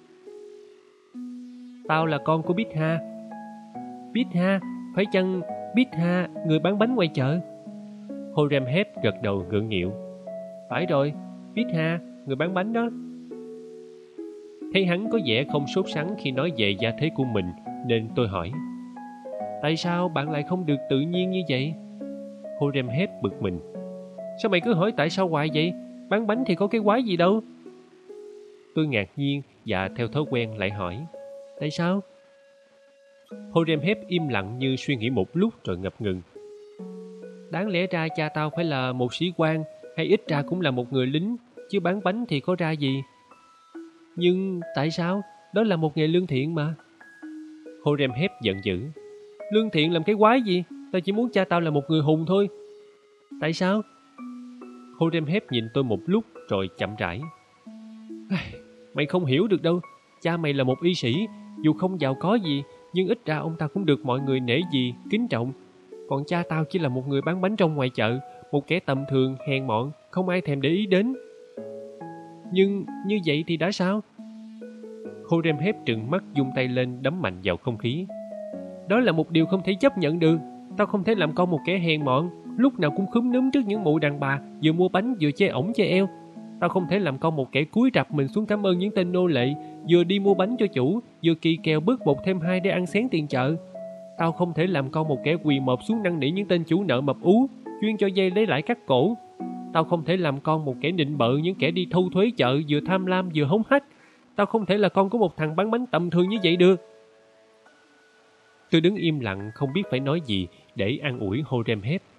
"Tao là con của Bitha." "Bitha? Phải chăng Bitha, người bán bánh ngoài chợ?" Horemheb gật đầu ngượng nghịu: "Phải rồi, Bitha, người bán bánh đó." Thấy hắn có vẻ không sốt sắng khi nói về gia thế của mình, nên tôi hỏi: "Tại sao bạn lại không được tự nhiên như vậy?" Horemheb bực mình: "Sao mày cứ hỏi tại sao hoài vậy? Bán bánh thì có cái quái gì đâu." Tôi ngạc nhiên và theo thói quen lại hỏi: "Tại sao?" Horemheb im lặng như suy nghĩ một lúc rồi ngập ngừng: "Đáng lẽ ra cha tao phải là một sĩ quan, hay ít ra cũng là một người lính, chứ bán bánh thì có ra gì." "Nhưng tại sao? Đó là một nghề lương thiện mà." Horemheb giận dữ: "Lương thiện làm cái quái gì? Tao chỉ muốn cha tao là một người hùng thôi." "Tại sao?" Horemheb nhìn tôi một lúc rồi chậm rãi: "Mày không hiểu được đâu. Cha mày là một y sĩ, dù không giàu có gì, nhưng ít ra ông ta cũng được mọi người nể gì, kính trọng. Còn cha tao chỉ là một người bán bánh rong ngoài chợ, một kẻ tầm thường, hèn mọn, không ai thèm để ý đến." "Nhưng như vậy thì đã sao?" Horemheb trừng mắt vung tay lên đấm mạnh vào không khí: "Đó là một điều không thể chấp nhận được. Tao không thể làm con một kẻ hèn mọn, lúc nào cũng khúm núm trước những mụ đàn bà vừa mua bánh vừa che ổng che eo. Tao không thể làm con một kẻ cúi rạp mình xuống cảm ơn những tên nô lệ vừa đi mua bánh cho chủ, vừa kỳ kèo bớt bột thêm hai để ăn xén tiền chợ. Tao không thể làm con một kẻ quỳ mọp xuống năn nỉ những tên chủ nợ mập ú chuyên cho dây lấy lãi cắt cổ. Tao không thể làm con một kẻ nịnh bợ những kẻ đi thâu thuế chợ vừa tham lam vừa hống hách. Tao không thể là con của một thằng bán bánh tầm thường như vậy được." Tôi đứng im lặng không biết phải nói gì để an ủi Horemheb.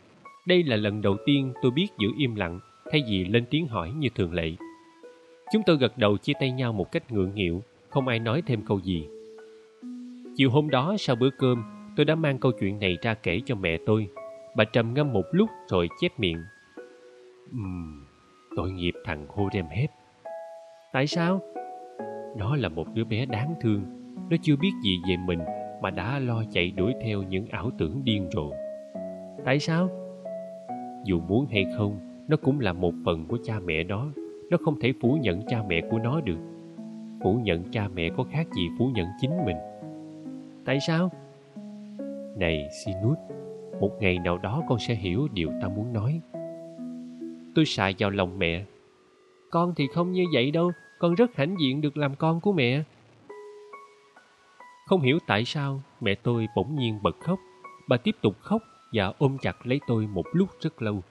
Đây là lần đầu tiên tôi biết giữ im lặng thay vì lên tiếng hỏi như thường lệ. Chúng tôi gật đầu chia tay nhau một cách ngượng nghịu, không ai nói thêm câu gì. Chiều hôm đó sau bữa cơm, tôi đã mang câu chuyện này ra kể cho mẹ tôi. Bà trầm ngâm một lúc rồi chép miệng. Ừm, tội nghiệp thằng Horemheb. Tại sao? Nó là một đứa bé đáng thương. Nó chưa biết gì về mình mà đã lo chạy đuổi theo những ảo tưởng điên rồ. Tại sao? Dù muốn hay không, nó cũng là một phần của cha mẹ nó. Nó không thể phủ nhận cha mẹ của nó được. Phủ nhận cha mẹ có khác gì phủ nhận chính mình. Tại sao? Này Sinut, một ngày nào đó con sẽ hiểu điều ta muốn nói. Tôi sại vào lòng mẹ. Con thì không như vậy đâu. Con rất hãnh diện được làm con của mẹ. Không hiểu tại sao mẹ tôi bỗng nhiên bật khóc. Bà tiếp tục khóc và ôm chặt lấy tôi một lúc rất lâu.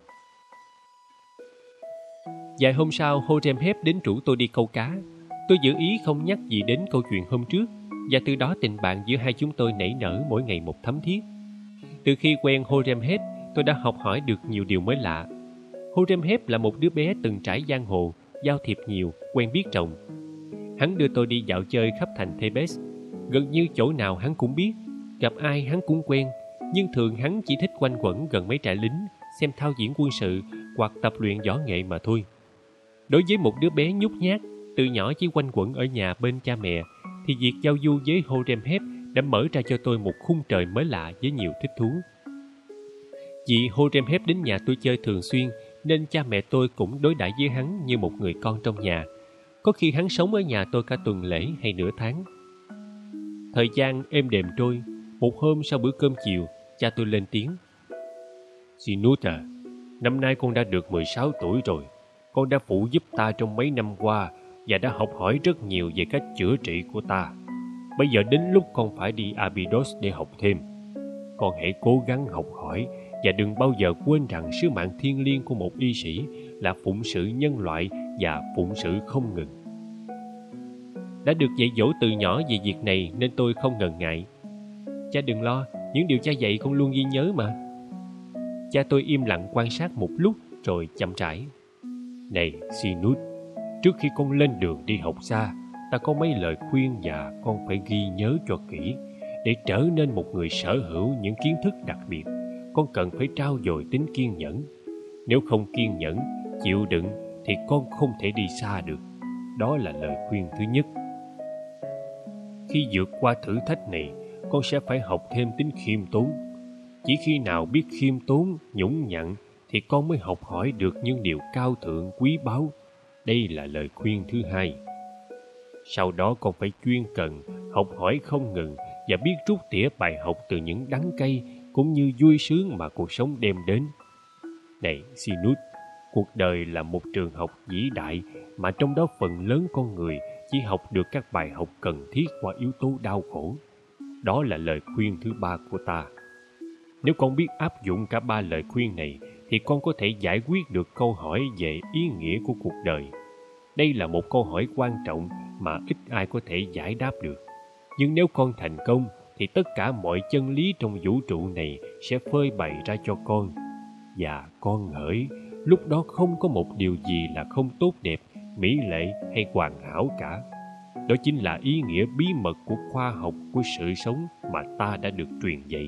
Vài hôm sau, Horemheb đến rủ tôi đi câu cá. Tôi giữ ý không nhắc gì đến câu chuyện hôm trước, và từ đó tình bạn giữa hai chúng tôi nảy nở mỗi ngày một thấm thiết. Từ khi quen Horemheb, tôi đã học hỏi được nhiều điều mới lạ. Horemheb là một đứa bé từng trải giang hồ, giao thiệp nhiều, quen biết rộng. Hắn đưa tôi đi dạo chơi khắp thành Thebes. Gần như chỗ nào hắn cũng biết, gặp ai hắn cũng quen, nhưng thường hắn chỉ thích quanh quẩn gần mấy trại lính, xem thao diễn quân sự hoặc tập luyện võ nghệ mà thôi. Đối với một đứa bé nhút nhát, từ nhỏ chỉ quanh quẩn ở nhà bên cha mẹ, thì việc giao du với Horemheb đã mở ra cho tôi một khung trời mới lạ với nhiều thích thú. Vì Horemheb đến nhà tôi chơi thường xuyên, nên cha mẹ tôi cũng đối đãi với hắn như một người con trong nhà. Có khi hắn sống ở nhà tôi cả tuần lễ hay nửa tháng. Thời gian êm đềm trôi. Một hôm sau bữa cơm chiều, cha tôi lên tiếng. Sinut à, năm nay con đã được mười sáu tuổi rồi. Con đã phụ giúp ta trong mấy năm qua và đã học hỏi rất nhiều về cách chữa trị của ta. Bây giờ đến lúc con phải đi Abydos để học thêm. Con hãy cố gắng học hỏi và đừng bao giờ quên rằng sứ mạng thiêng liêng của một y sĩ là phụng sự nhân loại và phụng sự không ngừng. Đã được dạy dỗ từ nhỏ về việc này nên tôi không ngần ngại. Cha đừng lo, những điều cha dạy con luôn ghi nhớ mà. Cha tôi im lặng quan sát một lúc rồi chậm rãi. Này Sinut, trước khi con lên đường đi học xa, ta có mấy lời khuyên và con phải ghi nhớ cho kỹ. Để trở nên một người sở hữu những kiến thức đặc biệt, con cần phải trau dồi tính kiên nhẫn. Nếu không kiên nhẫn, chịu đựng thì con không thể đi xa được. Đó là lời khuyên thứ nhất. Khi vượt qua thử thách này, con sẽ phải học thêm tính khiêm tốn. Chỉ khi nào biết khiêm tốn, nhũng nhặn thì con mới học hỏi được những điều cao thượng quý báu. Đây là lời khuyên thứ hai. Sau đó con phải chuyên cần, học hỏi không ngừng và biết rút tỉa bài học từ những đắng cay cũng như vui sướng mà cuộc sống đem đến. Này Sinut, cuộc đời là một trường học vĩ đại mà trong đó phần lớn con người chỉ học được các bài học cần thiết qua yếu tố đau khổ. Đó là lời khuyên thứ ba của ta. Nếu con biết áp dụng cả ba lời khuyên này thì con có thể giải quyết được câu hỏi về ý nghĩa của cuộc đời. Đây là một câu hỏi quan trọng mà ít ai có thể giải đáp được. Nhưng nếu con thành công thì tất cả mọi chân lý trong vũ trụ này sẽ phơi bày ra cho con. Và con hỡi, lúc đó không có một điều gì là không tốt đẹp, mỹ lệ hay hoàn hảo cả. Đó chính là ý nghĩa bí mật của khoa học của sự sống mà ta đã được truyền dạy.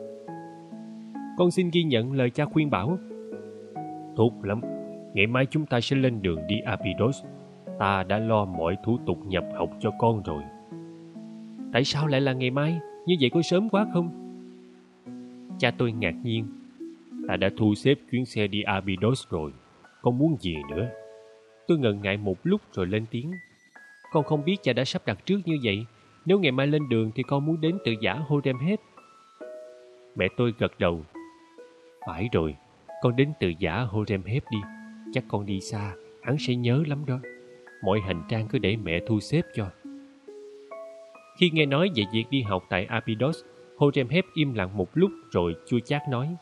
Con xin ghi nhận lời cha khuyên bảo. Tốt lắm, ngày mai chúng ta sẽ lên đường đi Abydos. Ta đã lo mọi thủ tục nhập học cho con rồi. Tại sao lại là ngày mai? Như vậy có sớm quá không? Cha tôi ngạc nhiên. Ta đã thu xếp chuyến xe đi Abydos rồi. Con muốn gì nữa? Tôi ngần ngại một lúc rồi lên tiếng. Con không biết cha đã sắp đặt trước như vậy. Nếu ngày mai lên đường thì con muốn đến Tự Giả Horemheb. Mẹ tôi gật đầu. Phải rồi, con đến Tự Giả Horemheb đi. Chắc con đi xa, hắn sẽ nhớ lắm đó. Mọi hành trang cứ để mẹ thu xếp cho. Khi nghe nói về việc đi học tại Abydos, Horemheb im lặng một lúc rồi chua chát nói.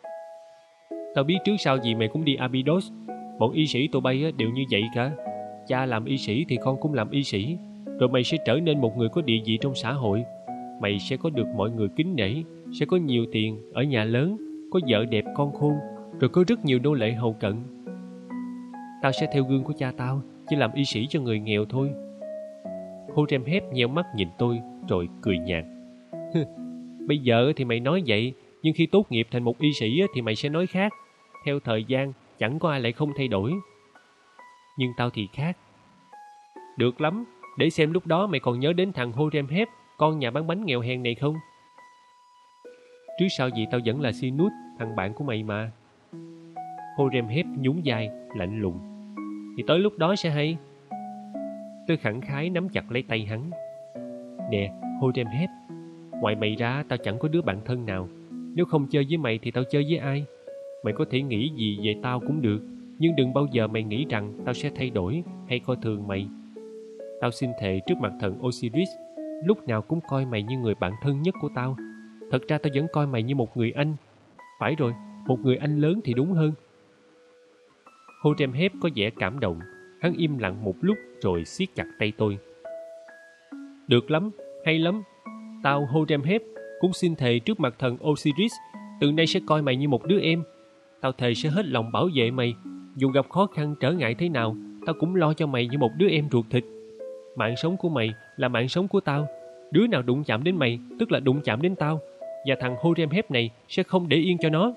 Tao biết trước sau gì mày cũng đi Abydos. Bọn y sĩ tụi bay đều như vậy cả. Cha làm y sĩ thì con cũng làm y sĩ. Rồi mày sẽ trở nên một người có địa vị trong xã hội. Mày sẽ có được mọi người kính nể, sẽ có nhiều tiền, ở nhà lớn, có vợ đẹp con khôn, rồi có rất nhiều nô lệ hầu cận. Tao sẽ theo gương của cha tao, chỉ làm y sĩ cho người nghèo thôi. Horemheb nheo mắt nhìn tôi rồi cười nhạt. Bây giờ thì mày nói vậy, nhưng khi tốt nghiệp thành một y sĩ thì mày sẽ nói khác. Theo thời gian, chẳng có ai lại không thay đổi. Nhưng tao thì khác. Được lắm, để xem lúc đó mày còn nhớ đến thằng Horemheb, con nhà bán bánh nghèo hèn này không? Trước sau gì tao vẫn là Sinut, thằng bạn của mày mà. Horemheb nhún vai, lạnh lùng. Thì tới lúc đó sẽ hay. Tôi khẳng khái nắm chặt lấy tay hắn. Nè, Horemheb, ngoài mày ra tao chẳng có đứa bạn thân nào. Nếu không chơi với mày thì tao chơi với ai? Mày có thể nghĩ gì về tao cũng được, nhưng đừng bao giờ mày nghĩ rằng tao sẽ thay đổi hay coi thường mày. Tao xin thề trước mặt thần Osiris, lúc nào cũng coi mày như người bạn thân nhất của tao. Thật ra tao vẫn coi mày như một người anh. Phải rồi, một người anh lớn thì đúng hơn. Horemheb có vẻ cảm động. Hắn im lặng một lúc rồi siết chặt tay tôi. Được lắm, hay lắm. Tao Horemheb cũng xin thề trước mặt thần Osiris, từ nay sẽ coi mày như một đứa em. Tao thề sẽ hết lòng bảo vệ mày. Dù gặp khó khăn trở ngại thế nào, tao cũng lo cho mày như một đứa em ruột thịt. Mạng sống của mày là mạng sống của tao. Đứa nào đụng chạm đến mày tức là đụng chạm đến tao. Và thằng Horemheb này sẽ không để yên cho nó.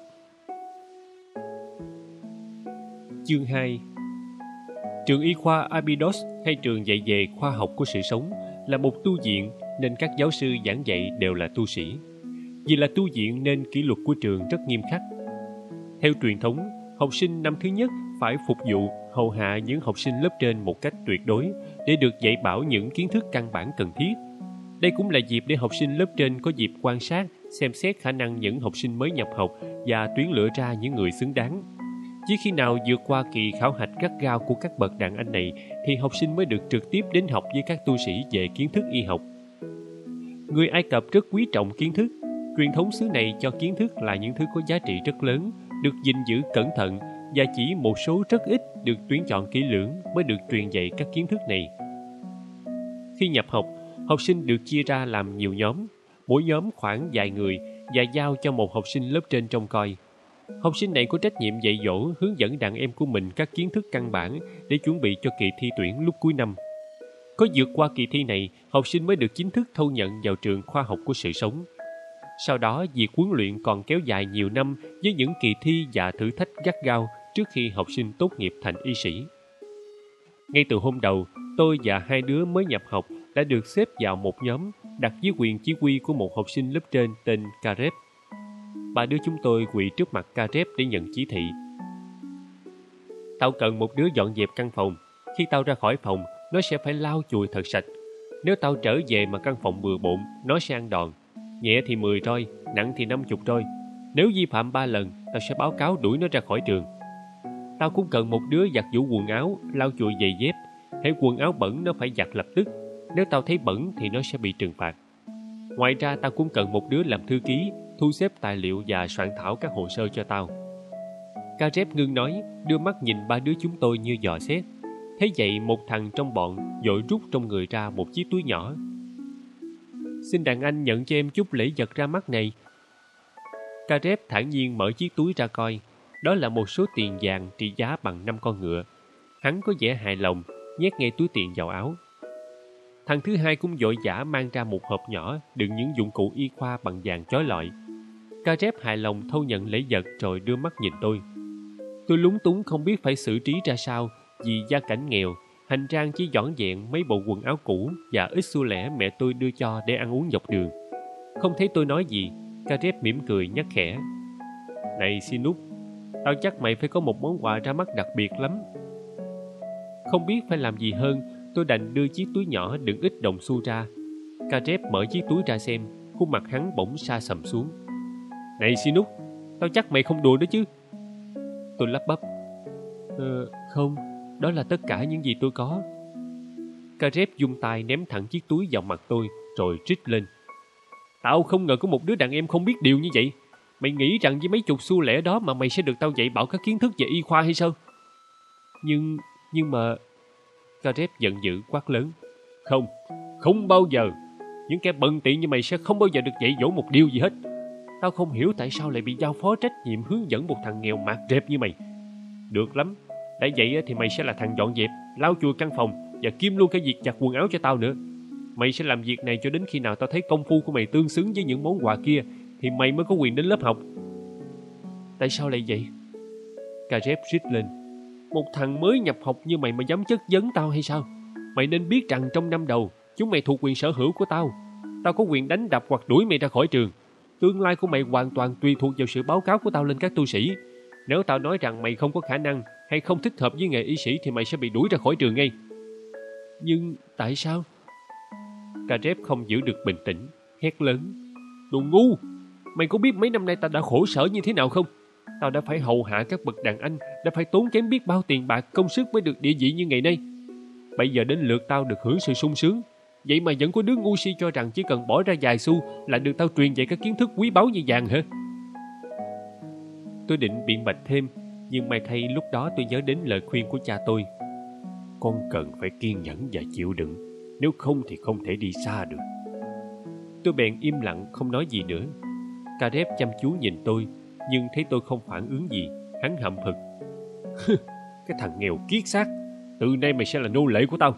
Chương hai. Trường y khoa Abydos hay trường dạy về khoa học của sự sống là một tu viện, nên các giáo sư giảng dạy đều là tu sĩ. Vì là tu viện nên kỷ luật của trường rất nghiêm khắc. Theo truyền thống, học sinh năm thứ nhất phải phục vụ, hầu hạ những học sinh lớp trên một cách tuyệt đối để được dạy bảo những kiến thức căn bản cần thiết. Đây cũng là dịp để học sinh lớp trên có dịp quan sát, xem xét khả năng những học sinh mới nhập học và tuyển lựa ra những người xứng đáng. Chỉ khi nào vượt qua kỳ khảo hạch gắt gao của các bậc đàn anh này thì học sinh mới được trực tiếp đến học với các tu sĩ về kiến thức y học. Người Ai Cập rất quý trọng kiến thức. Truyền thống xứ này cho kiến thức là những thứ có giá trị rất lớn, được gìn giữ cẩn thận, và chỉ một số rất ít được tuyển chọn kỹ lưỡng mới được truyền dạy các kiến thức này. Khi nhập học, học sinh được chia ra làm nhiều nhóm, mỗi nhóm khoảng vài người và giao cho một học sinh lớp trên trông coi. Học sinh này có trách nhiệm dạy dỗ, hướng dẫn đàn em của mình các kiến thức căn bản để chuẩn bị cho kỳ thi tuyển lúc cuối năm. Có vượt qua kỳ thi này, học sinh mới được chính thức thu nhận vào trường khoa học của sự sống. Sau đó, việc huấn luyện còn kéo dài nhiều năm với những kỳ thi và thử thách gắt gao trước khi học sinh tốt nghiệp thành y sĩ. Ngay từ hôm đầu, tôi và hai đứa mới nhập học đã được xếp vào một nhóm đặt dưới quyền chỉ huy của một học sinh lớp trên tên Kareb. Ba đứa chúng tôi quỳ trước mặt Kareb để nhận chỉ thị. Tao cần một đứa dọn dẹp căn phòng. Khi tao ra khỏi phòng, nó sẽ phải lau chùi thật sạch. Nếu tao trở về mà căn phòng bừa bộn, nó sẽ ăn đòn. Nhẹ thì mười roi, nặng thì năm chục roi. Nếu vi phạm ba lần, tao sẽ báo cáo đuổi nó ra khỏi trường. Tao cũng cần một đứa giặt giũ quần áo, lau chùi giày dép. Hễ quần áo bẩn nó phải giặt lập tức. Nếu tao thấy bẩn thì nó sẽ bị trừng phạt. Ngoài ra tao cũng cần một đứa làm thư ký, thu xếp tài liệu và soạn thảo các hồ sơ cho tao. Kareb ngưng nói, đưa mắt nhìn ba đứa chúng tôi như dò xét. Thế vậy một thằng trong bọn vội rút trong người ra một chiếc túi nhỏ. Xin đàn anh nhận cho em chút lễ vật ra mắt này. Kareb thản nhiên mở chiếc túi ra coi. Đó là một số tiền vàng trị giá bằng năm con ngựa. Hắn có vẻ hài lòng, nhét ngay túi tiền vào áo. Thằng thứ hai cũng vội vã mang ra một hộp nhỏ đựng những dụng cụ y khoa bằng vàng chói lọi. Kareb hài lòng thâu nhận lễ vật rồi đưa mắt nhìn tôi. Tôi lúng túng không biết phải xử trí ra sao vì gia cảnh nghèo, hành trang chỉ vỏn vẹn mấy bộ quần áo cũ và ít xu lẻ mẹ tôi đưa cho để ăn uống dọc đường. Không thấy tôi nói gì, Kareb mỉm cười nhắc khẽ. Này Sinut, tao chắc mày phải có một món quà ra mắt đặc biệt lắm. Không biết phải làm gì hơn, tôi đành đưa chiếc túi nhỏ đựng ít đồng xu ra. Kareb mở chiếc túi ra xem, khuôn mặt hắn bỗng sa sầm xuống. Này Sinut, tao chắc mày không đùa đó chứ? Tôi lắp bắp. Ờ, không, đó là tất cả những gì tôi có. Kareb dung tay ném thẳng chiếc túi vào mặt tôi, rồi trích lên. Tao không ngờ có một đứa đàn em không biết điều như vậy. Mày nghĩ rằng với mấy chục xu lẻ đó mà mày sẽ được tao dạy bảo các kiến thức về y khoa hay sao? Nhưng, nhưng mà... Kareb giận dữ quát lớn. Không, không bao giờ. Những kẻ bần tiện như mày sẽ không bao giờ được dạy dỗ một điều gì hết. Tao không hiểu tại sao lại bị giao phó trách nhiệm hướng dẫn một thằng nghèo mạt rệp như mày. Được lắm, đã vậy thì mày sẽ là thằng dọn dẹp, lau chùi căn phòng và kiêm luôn cái việc giặt quần áo cho tao nữa. Mày sẽ làm việc này cho đến khi nào tao thấy công phu của mày tương xứng với những món quà kia thì mày mới có quyền đến lớp học. Tại sao lại vậy? Caleb rít lên. Một thằng mới nhập học như mày mà dám chất vấn tao hay sao? Mày nên biết rằng trong năm đầu chúng mày thuộc quyền sở hữu của tao. Tao có quyền đánh đập hoặc đuổi mày ra khỏi trường. Tương lai của mày hoàn toàn tùy thuộc vào sự báo cáo của tao lên các tu sĩ. Nếu tao nói rằng mày không có khả năng hay không thích hợp với nghề y sĩ thì mày sẽ bị đuổi ra khỏi trường ngay. Nhưng tại sao? Caleb không giữ được bình tĩnh, hét lớn. Đồ ngu! Mày có biết mấy năm nay tao đã khổ sở như thế nào không? Tao đã phải hầu hạ các bậc đàn anh, đã phải tốn kém biết bao tiền bạc công sức mới được địa vị như ngày nay. Bây giờ đến lượt tao được hưởng sự sung sướng. Vậy mà vẫn có đứa ngu si cho rằng chỉ cần bỏ ra vài xu là được tao truyền dạy các kiến thức quý báu như vàng hả? Tôi định biện bạch thêm, nhưng may thay lúc đó tôi nhớ đến lời khuyên của cha tôi. Con cần phải kiên nhẫn và chịu đựng, nếu không thì không thể đi xa được. Tôi bèn im lặng không nói gì nữa. Caleb chăm chú nhìn tôi, nhưng thấy tôi không phản ứng gì, hắn hậm hực. Cái thằng nghèo kiết xác, từ nay mày sẽ là nô lệ của tao.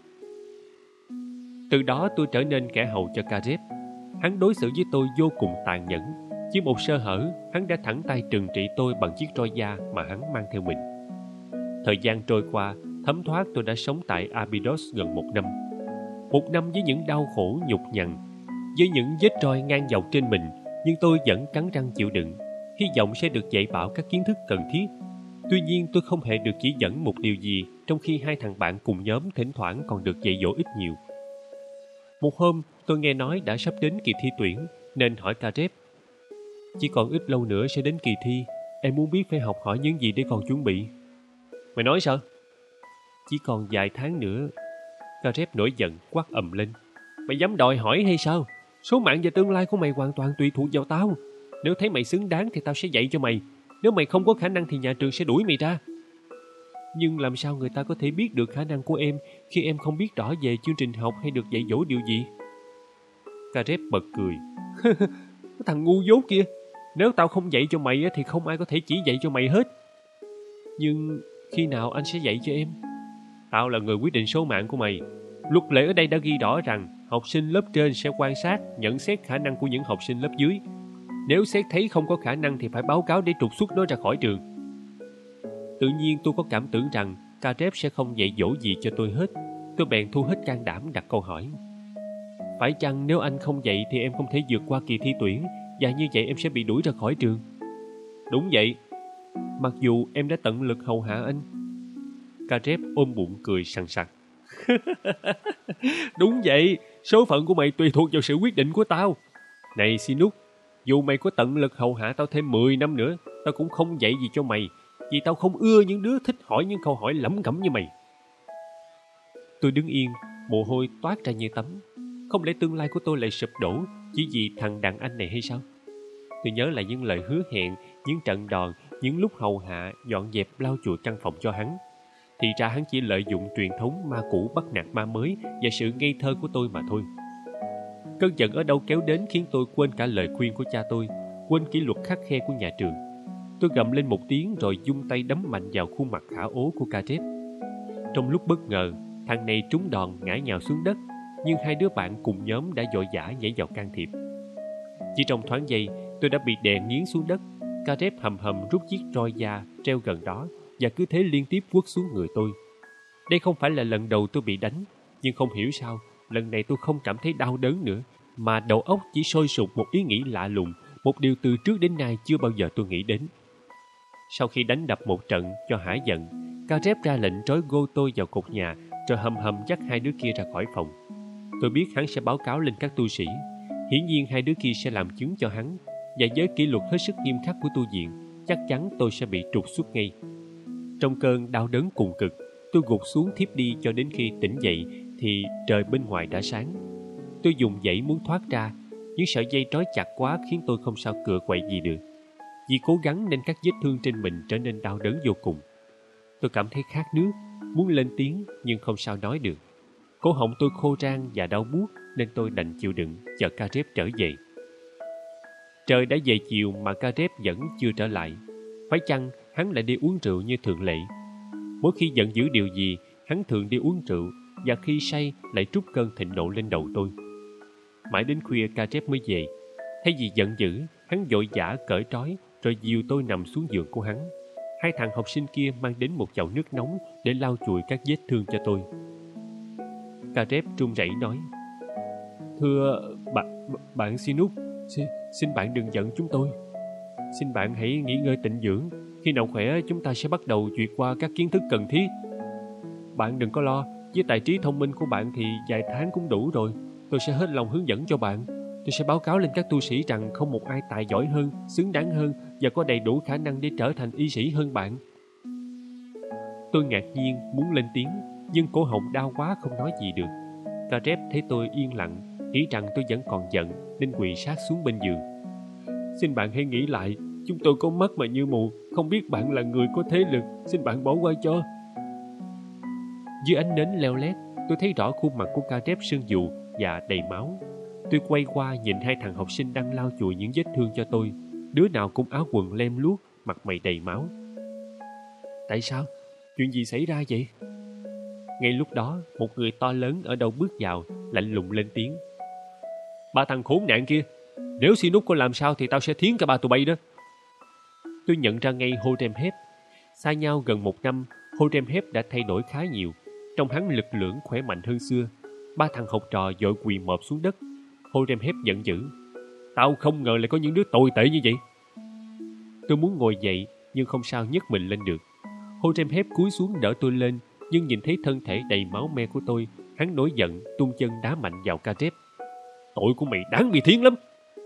Từ đó tôi trở nên kẻ hầu cho Caleb. Hắn đối xử với tôi vô cùng tàn nhẫn. Chỉ một sơ hở, hắn đã thẳng tay trừng trị tôi bằng chiếc roi da mà hắn mang theo mình. Thời gian trôi qua, thấm thoát tôi đã sống tại Abydos gần một năm. Một năm với những đau khổ nhục nhằn, với những vết roi ngang dọc trên mình, nhưng tôi vẫn cắn răng chịu đựng, hy vọng sẽ được dạy bảo các kiến thức cần thiết. Tuy nhiên tôi không hề được chỉ dẫn một điều gì, trong khi hai thằng bạn cùng nhóm thỉnh thoảng còn được dạy dỗ ít nhiều. Một hôm, tôi nghe nói đã sắp đến kỳ thi tuyển, nên hỏi Caleb. Chỉ còn ít lâu nữa sẽ đến kỳ thi, em muốn biết phải học hỏi những gì để còn chuẩn bị. Mày nói sao? Chỉ còn vài tháng nữa. Caleb nổi giận quát ầm lên. Mày dám đòi hỏi hay sao? Số mạng và tương lai của mày hoàn toàn tùy thuộc vào tao. Nếu thấy mày xứng đáng thì tao sẽ dạy cho mày. Nếu mày không có khả năng thì nhà trường sẽ đuổi mày ra. Nhưng làm sao người ta có thể biết được khả năng của em khi em không biết rõ về chương trình học hay được dạy dỗ điều gì? Caleb bật cười. Cái thằng ngu dốt kia, nếu tao không dạy cho mày thì không ai có thể chỉ dạy cho mày hết. Nhưng khi nào anh sẽ dạy cho em? Tao là người quyết định số mạng của mày. Luật lệ ở đây đã ghi rõ rằng học sinh lớp trên sẽ quan sát, nhận xét khả năng của những học sinh lớp dưới. Nếu xét thấy không có khả năng thì phải báo cáo để trục xuất nó ra khỏi trường. Tự nhiên tôi có cảm tưởng rằng Caleb sẽ không dạy dỗ gì cho tôi hết. Tôi bèn thu hết can đảm đặt câu hỏi. Phải chăng nếu anh không dạy thì em không thể vượt qua kỳ thi tuyển, và như vậy em sẽ bị đuổi ra khỏi trường? Đúng vậy. Mặc dù em đã tận lực hầu hạ anh. Caleb ôm bụng cười sằng sặc. Đúng vậy, số phận của mày tùy thuộc vào sự quyết định của tao. Này Sinuk, dù mày có tận lực hầu hạ tao thêm mười năm nữa, tao cũng không dạy gì cho mày, vì tao không ưa những đứa thích hỏi những câu hỏi lẩm cẩm như mày. Tôi đứng yên, mồ hôi toát ra như tắm. Không lẽ tương lai của tôi lại sụp đổ chỉ vì thằng đàn anh này hay sao? Tôi nhớ lại những lời hứa hẹn, những trận đòn, những lúc hầu hạ, dọn dẹp lau chùi căn phòng cho hắn. Thì ra hắn chỉ lợi dụng truyền thống ma cũ bắt nạt ma mới và sự ngây thơ của tôi mà thôi. Cơn giận ở đâu kéo đến khiến tôi quên cả lời khuyên của cha tôi, quên kỷ luật khắt khe của nhà trường. Tôi gầm lên một tiếng rồi vung tay đấm mạnh vào khuôn mặt khả ố của Caleb. Trong lúc bất ngờ, thằng này trúng đòn ngã nhào xuống đất, nhưng hai đứa bạn cùng nhóm đã vội vã nhảy vào can thiệp. Chỉ trong thoáng giây, tôi đã bị đè nghiến xuống đất. Caleb hầm hầm rút chiếc roi da treo gần đó và cứ thế liên tiếp quất xuống người tôi. Đây không phải là lần đầu tôi bị đánh, nhưng không hiểu sao lần này tôi không cảm thấy đau đớn nữa, mà đầu óc chỉ sôi sục một ý nghĩ lạ lùng, một điều từ trước đến nay chưa bao giờ tôi nghĩ đến. Sau khi đánh đập một trận cho hả giận, Caleb ra lệnh trói gô tôi vào cột nhà, rồi hầm hầm dắt hai đứa kia ra khỏi phòng. Tôi biết hắn sẽ báo cáo lên các tu sĩ. Hiển nhiên hai đứa kia sẽ làm chứng cho hắn, và với kỷ luật hết sức nghiêm khắc của tu viện, chắc chắn tôi sẽ bị trục xuất ngay. Trong cơn đau đớn cùng cực, tôi gục xuống thiếp đi cho đến khi tỉnh dậy thì trời bên ngoài đã sáng. Tôi dùng dãy muốn thoát ra, nhưng sợi dây trói chặt quá khiến tôi không sao cựa quậy gì được. Vì cố gắng nên các vết thương trên mình trở nên đau đớn vô cùng. Tôi cảm thấy khát nước, muốn lên tiếng nhưng không sao nói được. Cổ họng tôi khô rang và đau buốt nên tôi đành chịu đựng chờ Caleb trở về. Trời đã về chiều mà Caleb vẫn chưa trở lại. Phải chăng hắn lại đi uống rượu như thường lệ? Mỗi khi giận dữ điều gì, hắn thường đi uống rượu, và khi say lại trút cơn thịnh nộ lên đầu tôi. Mãi đến khuya Caleb mới về. Thay vì giận dữ, hắn vội vã cởi trói rồi dìu tôi nằm xuống giường của hắn. Hai thằng học sinh kia mang đến một chậu nước nóng để lau chùi các vết thương cho tôi. Caleb run rẩy nói: "Thưa bạn, bạn Sinuk, xin, xin bạn đừng giận chúng tôi. Xin bạn hãy nghỉ ngơi tịnh dưỡng. Khi nào khỏe chúng ta sẽ bắt đầu duyệt qua các kiến thức cần thiết. Bạn đừng có lo, với tài trí thông minh của bạn thì vài tháng cũng đủ rồi. Tôi sẽ hết lòng hướng dẫn cho bạn. Tôi sẽ báo cáo lên các tu sĩ rằng không một ai tài giỏi hơn, xứng đáng hơn và có đầy đủ khả năng để trở thành y sĩ hơn bạn." Tôi ngạc nhiên muốn lên tiếng, nhưng cổ họng đau quá không nói gì được. Caleb thấy tôi yên lặng, nghĩ rằng tôi vẫn còn giận nên quỳ sát xuống bên giường. "Xin bạn hãy nghĩ lại, chúng tôi có mắt mà như mù, không biết bạn là người có thế lực, xin bạn bỏ qua cho." Dưới ánh nến leo lét, tôi thấy rõ khuôn mặt của Caleb sưng dù và đầy máu. Tôi quay qua nhìn hai thằng học sinh đang lau chùi những vết thương cho tôi. Đứa nào cũng áo quần lem luốc, mặt mày đầy máu. "Tại sao? Chuyện gì xảy ra vậy?" Ngay lúc đó, một người to lớn ở đâu bước vào, lạnh lùng lên tiếng: "Ba thằng khốn nạn kia, nếu Sinuk có làm sao thì tao sẽ thiến cả ba tụi bay đó." Tôi nhận ra ngay Horemheb. Xa nhau gần một năm, Horemheb đã thay đổi khá nhiều. Trông hắn lực lưỡng khỏe mạnh hơn xưa. Ba thằng học trò vội quỳ mọp xuống đất. Horemheb giận dữ: "Tao không ngờ lại có những đứa tồi tệ như vậy." Tôi muốn ngồi dậy nhưng không sao nhấc mình lên được. Horemheb cúi xuống đỡ tôi lên, nhưng nhìn thấy thân thể đầy máu me của tôi, hắn nổi giận tung chân đá mạnh vào Caleb. "Tội của mày đáng bị thiến lắm."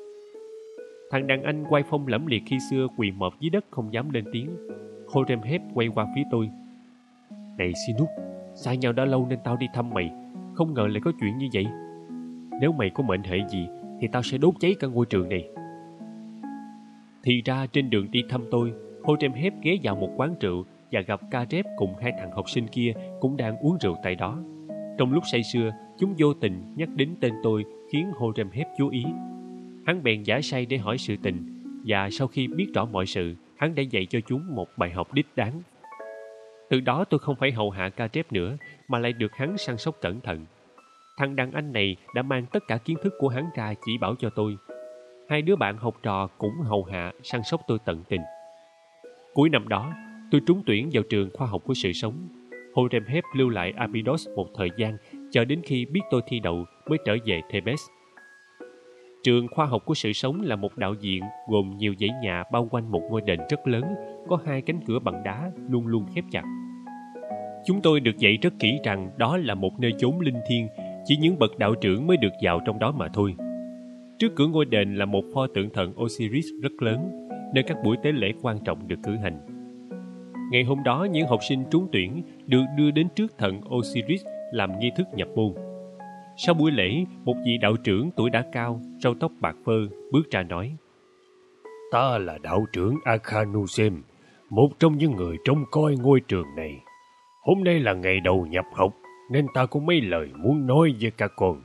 Thằng đàn anh quay phong lẫm liệt khi xưa quỳ mọp dưới đất không dám lên tiếng. Horemheb quay qua phía tôi: "Này Sinuk, xa nhau đã lâu nên tao đi thăm mày, không ngờ lại có chuyện như vậy. Nếu mày có mệnh hệ gì thì tao sẽ đốt cháy cả ngôi trường này." Thì ra trên đường đi thăm tôi, Horemheb ghé vào một quán rượu và gặp Caleb cùng hai thằng học sinh kia cũng đang uống rượu tại đó. Trong lúc say sưa, chúng vô tình nhắc đến tên tôi khiến Horemheb chú ý. Hắn bèn giả say để hỏi sự tình, và sau khi biết rõ mọi sự, hắn đã dạy cho chúng một bài học đích đáng. Từ đó tôi không phải hầu hạ Caleb nữa, mà lại được hắn săn sóc cẩn thận. Thằng đàn anh này đã mang tất cả kiến thức của hắn ra chỉ bảo cho tôi. Hai đứa bạn học trò cũng hầu hạ, săn sóc tôi tận tình. Cuối năm đó, tôi trúng tuyển vào trường khoa học của sự sống. Horemheb lưu lại Abydos một thời gian, chờ đến khi biết tôi thi đậu mới trở về Thebes. Trường khoa học của sự sống là một đạo viện gồm nhiều dãy nhà bao quanh một ngôi đền rất lớn, có hai cánh cửa bằng đá luôn luôn khép chặt. Chúng tôi được dạy rất kỹ rằng đó là một nơi chốn linh thiêng, chỉ những bậc đạo trưởng mới được vào trong đó mà thôi. Trước cửa ngôi đền là một pho tượng thần Osiris rất lớn, nơi các buổi tế lễ quan trọng được cử hành. Ngày hôm đó, những học sinh trúng tuyển được đưa đến trước thần Osiris làm nghi thức nhập môn. Sau buổi lễ, một vị đạo trưởng tuổi đã cao, râu tóc bạc phơ, bước ra nói: "Ta là đạo trưởng Akhanusem, một trong những người trông coi ngôi trường này. Hôm nay là ngày đầu nhập học, nên ta có mấy lời muốn nói với các con.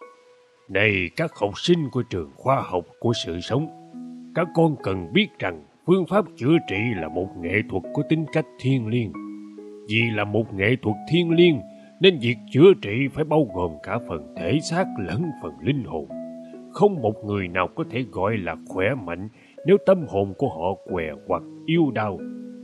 Này các học sinh của trường khoa học của sự sống, các con cần biết rằng phương pháp chữa trị là một nghệ thuật có tính cách thiêng liêng. Vì là một nghệ thuật thiêng liêng, nên việc chữa trị phải bao gồm cả phần thể xác lẫn phần linh hồn. Không một người nào có thể gọi là khỏe mạnh nếu tâm hồn của họ què quặt yêu đau.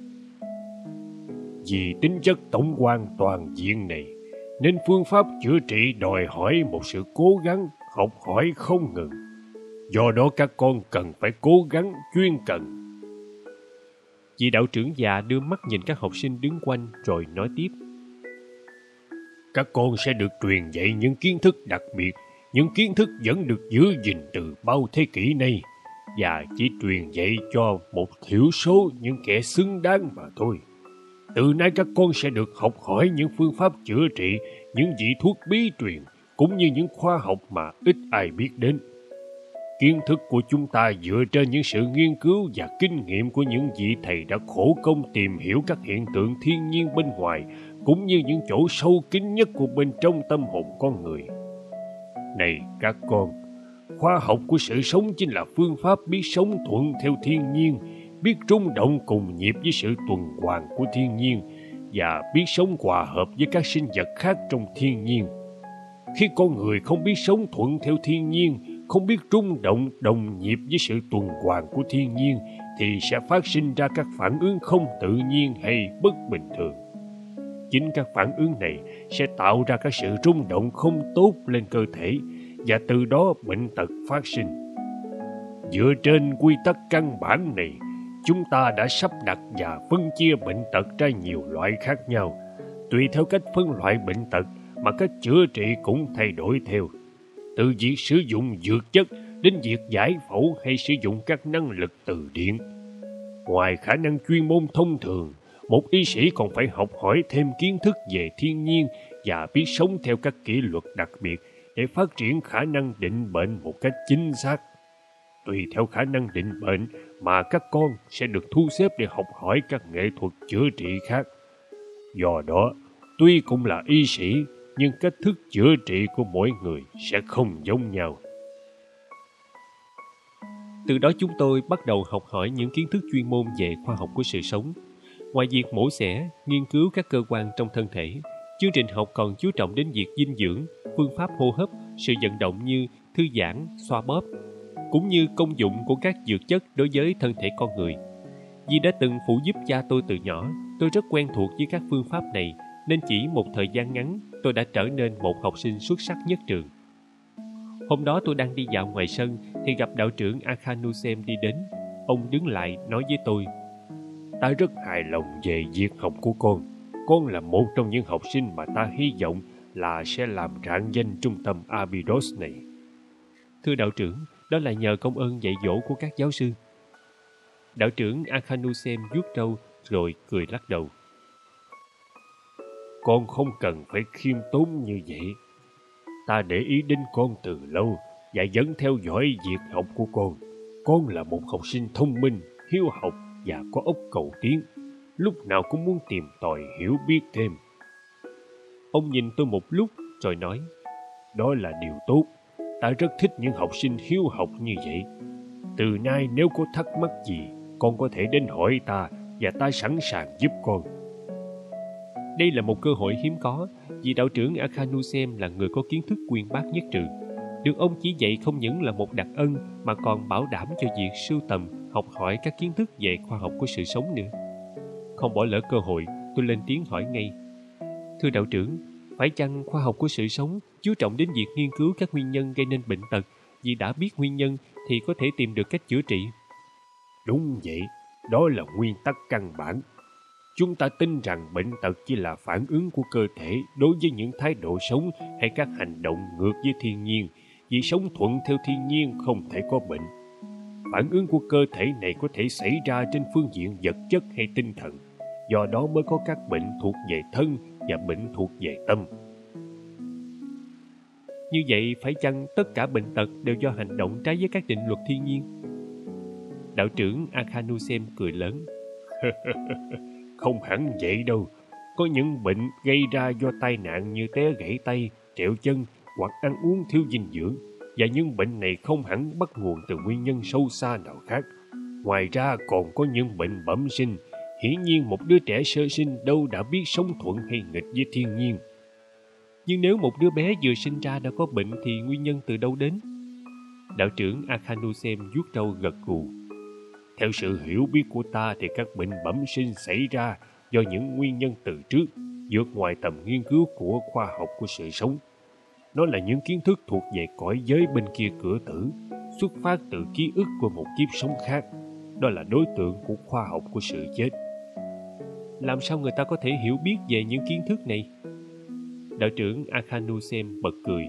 Vì tính chất tổng quan toàn diện này, nên phương pháp chữa trị đòi hỏi một sự cố gắng, học hỏi không ngừng. Do đó các con cần phải cố gắng chuyên cần." Vị đạo trưởng già đưa mắt nhìn các học sinh đứng quanh rồi nói tiếp: "Các con sẽ được truyền dạy những kiến thức đặc biệt, những kiến thức vẫn được giữ gìn từ bao thế kỷ nay, và chỉ truyền dạy cho một thiểu số những kẻ xứng đáng mà thôi. Từ nay các con sẽ được học hỏi những phương pháp chữa trị, những vị thuốc bí truyền, cũng như những khoa học mà ít ai biết đến. Kiến thức của chúng ta dựa trên những sự nghiên cứu và kinh nghiệm của những vị thầy đã khổ công tìm hiểu các hiện tượng thiên nhiên bên ngoài, cũng như những chỗ sâu kín nhất của bên trong tâm hồn con người. Này các con, Khoa học của sự sống chính là phương pháp biết sống thuận theo thiên nhiên, biết rung động cùng nhịp với sự tuần hoàn của thiên nhiên và biết sống hòa hợp với các sinh vật khác trong thiên nhiên. Khi con người không biết sống thuận theo thiên nhiên, không biết rung động đồng nhịp với sự tuần hoàn của thiên nhiên, thì sẽ phát sinh ra các phản ứng không tự nhiên hay bất bình thường. Chính các phản ứng này sẽ tạo ra các sự rung động không tốt lên cơ thể, và từ đó bệnh tật phát sinh. Dựa trên quy tắc căn bản này, chúng ta đã sắp đặt và phân chia bệnh tật ra nhiều loại khác nhau. Tùy theo cách phân loại bệnh tật mà cách chữa trị cũng thay đổi theo. Từ việc sử dụng dược chất đến việc giải phẫu hay sử dụng các năng lực từ điện. Ngoài khả năng chuyên môn thông thường, một y sĩ còn phải học hỏi thêm kiến thức về thiên nhiên và biết sống theo các kỷ luật đặc biệt để phát triển khả năng định bệnh một cách chính xác. Tùy theo khả năng định bệnh mà các con sẽ được thu xếp để học hỏi các nghệ thuật chữa trị khác. Do đó, tuy cũng là y sĩ, nhưng cách thức chữa trị của mỗi người sẽ không giống nhau. Từ đó chúng tôi bắt đầu học hỏi những kiến thức chuyên môn về khoa học của sự sống. Ngoài việc mổ xẻ, nghiên cứu các cơ quan trong thân thể, chương trình học còn chú trọng đến việc dinh dưỡng, phương pháp hô hấp, sự vận động như thư giãn, xoa bóp, cũng như công dụng của các dược chất đối với thân thể con người. Vì đã từng phụ giúp cha tôi từ nhỏ, tôi rất quen thuộc với các phương pháp này, nên chỉ một thời gian ngắn, tôi đã trở nên một học sinh xuất sắc nhất trường. Hôm đó tôi đang đi dạo ngoài sân thì gặp đạo trưởng Akhanusem đi đến. Ông đứng lại nói với tôi: Ta rất hài lòng về việc học của con. Con là một trong những học sinh mà ta hy vọng là sẽ làm rạng danh trung tâm Abydos này. Thưa đạo trưởng, đó là nhờ công ơn dạy dỗ của các giáo sư. Đạo trưởng Akhanusem vuốt râu rồi cười lắc đầu. Con không cần phải khiêm tốn như vậy. Ta để ý đến con từ lâu và vẫn theo dõi việc học của con. Con là một học sinh thông minh, hiếu học và có óc cầu tiến. Lúc nào cũng muốn tìm tòi hiểu biết thêm. Ông nhìn tôi một lúc rồi nói: Đó là điều tốt. Ta rất thích những học sinh hiếu học như vậy. Từ nay nếu có thắc mắc gì, con có thể đến hỏi ta và ta sẵn sàng giúp con. Đây là một cơ hội hiếm có, vì đạo trưởng Akhanusem là người có kiến thức uyên bác nhất trường. Được ông chỉ dạy không những là một đặc ân mà còn bảo đảm cho việc sưu tầm, học hỏi các kiến thức về khoa học của sự sống nữa. Không bỏ lỡ cơ hội, tôi lên tiếng hỏi ngay: Thưa đạo trưởng, phải chăng khoa học của sự sống chú trọng đến việc nghiên cứu các nguyên nhân gây nên bệnh tật, vì đã biết nguyên nhân thì có thể tìm được cách chữa trị? Đúng vậy, đó là nguyên tắc căn bản. Chúng ta tin rằng bệnh tật chỉ là phản ứng của cơ thể đối với những thái độ sống hay các hành động ngược với thiên nhiên, vì sống thuận theo thiên nhiên không thể có bệnh. Phản ứng của cơ thể này có thể xảy ra trên phương diện vật chất hay tinh thần, do đó mới có các bệnh thuộc về thân và bệnh thuộc về tâm. Như vậy phải chăng tất cả bệnh tật đều do hành động trái với các định luật thiên nhiên? Đạo trưởng Akhanusem cười lớn. Không hẳn vậy đâu. Có những bệnh gây ra do tai nạn như té gãy tay, trẹo chân hoặc ăn uống thiếu dinh dưỡng, và những bệnh này không hẳn bắt nguồn từ nguyên nhân sâu xa nào khác. Ngoài ra còn có những bệnh bẩm sinh. Hiển nhiên một đứa trẻ sơ sinh đâu đã biết sống thuận hay nghịch với thiên nhiên. Nhưng nếu một đứa bé vừa sinh ra đã có bệnh thì nguyên nhân từ đâu đến? Đạo trưởng Akhanusem vuốt râu gật gù. Theo sự hiểu biết của ta thì các bệnh bẩm sinh xảy ra do những nguyên nhân từ trước, vượt ngoài tầm nghiên cứu của khoa học của sự sống. Nó là những kiến thức thuộc về cõi giới bên kia cửa tử, xuất phát từ ký ức của một kiếp sống khác. Đó là đối tượng của khoa học của sự chết. Làm sao người ta có thể hiểu biết về những kiến thức này? Đạo trưởng Akhanusem bật cười.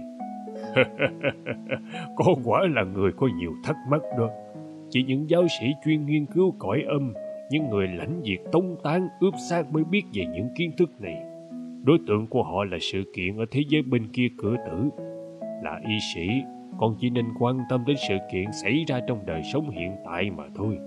Con quả là người có nhiều thắc mắc đó. Chỉ những giáo sĩ chuyên nghiên cứu cõi âm, những người lãnh việc tống tán ướp xác mới biết về những kiến thức này. Đối tượng của họ là sự kiện ở thế giới bên kia cửa tử. Là y sĩ, con chỉ nên quan tâm đến sự kiện xảy ra trong đời sống hiện tại mà thôi.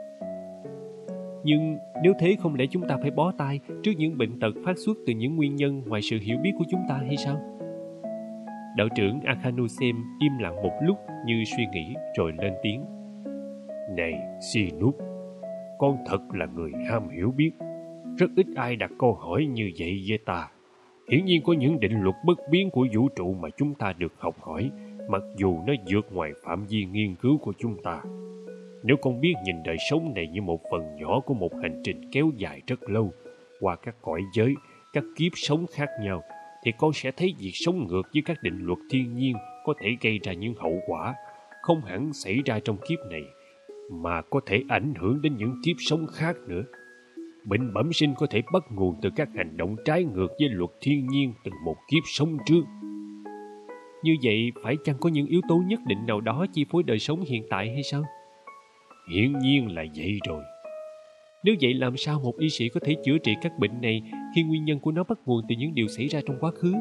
Nhưng nếu thế không lẽ chúng ta phải bó tay trước những bệnh tật phát xuất từ những nguyên nhân ngoài sự hiểu biết của chúng ta hay sao? Đạo trưởng Akhanusem im lặng một lúc như suy nghĩ rồi lên tiếng. Này Sinut, con thật là người ham hiểu biết. Rất ít ai đặt câu hỏi như vậy với ta. Hiển nhiên có những định luật bất biến của vũ trụ mà chúng ta được học hỏi, mặc dù nó vượt ngoài phạm vi nghiên cứu của chúng ta. Nếu con biết nhìn đời sống này như một phần nhỏ của một hành trình kéo dài rất lâu, qua các cõi giới, các kiếp sống khác nhau, thì con sẽ thấy việc sống ngược với các định luật thiên nhiên có thể gây ra những hậu quả không hẳn xảy ra trong kiếp này, mà có thể ảnh hưởng đến những kiếp sống khác nữa. Bệnh bẩm sinh có thể bắt nguồn từ các hành động trái ngược với luật thiên nhiên từ một kiếp sống trước. Như vậy, phải chăng có những yếu tố nhất định nào đó chi phối đời sống hiện tại hay sao? Hiển nhiên là vậy rồi. Nếu vậy, làm sao một y sĩ có thể chữa trị các bệnh này khi nguyên nhân của nó bắt nguồn từ những điều xảy ra trong quá khứ?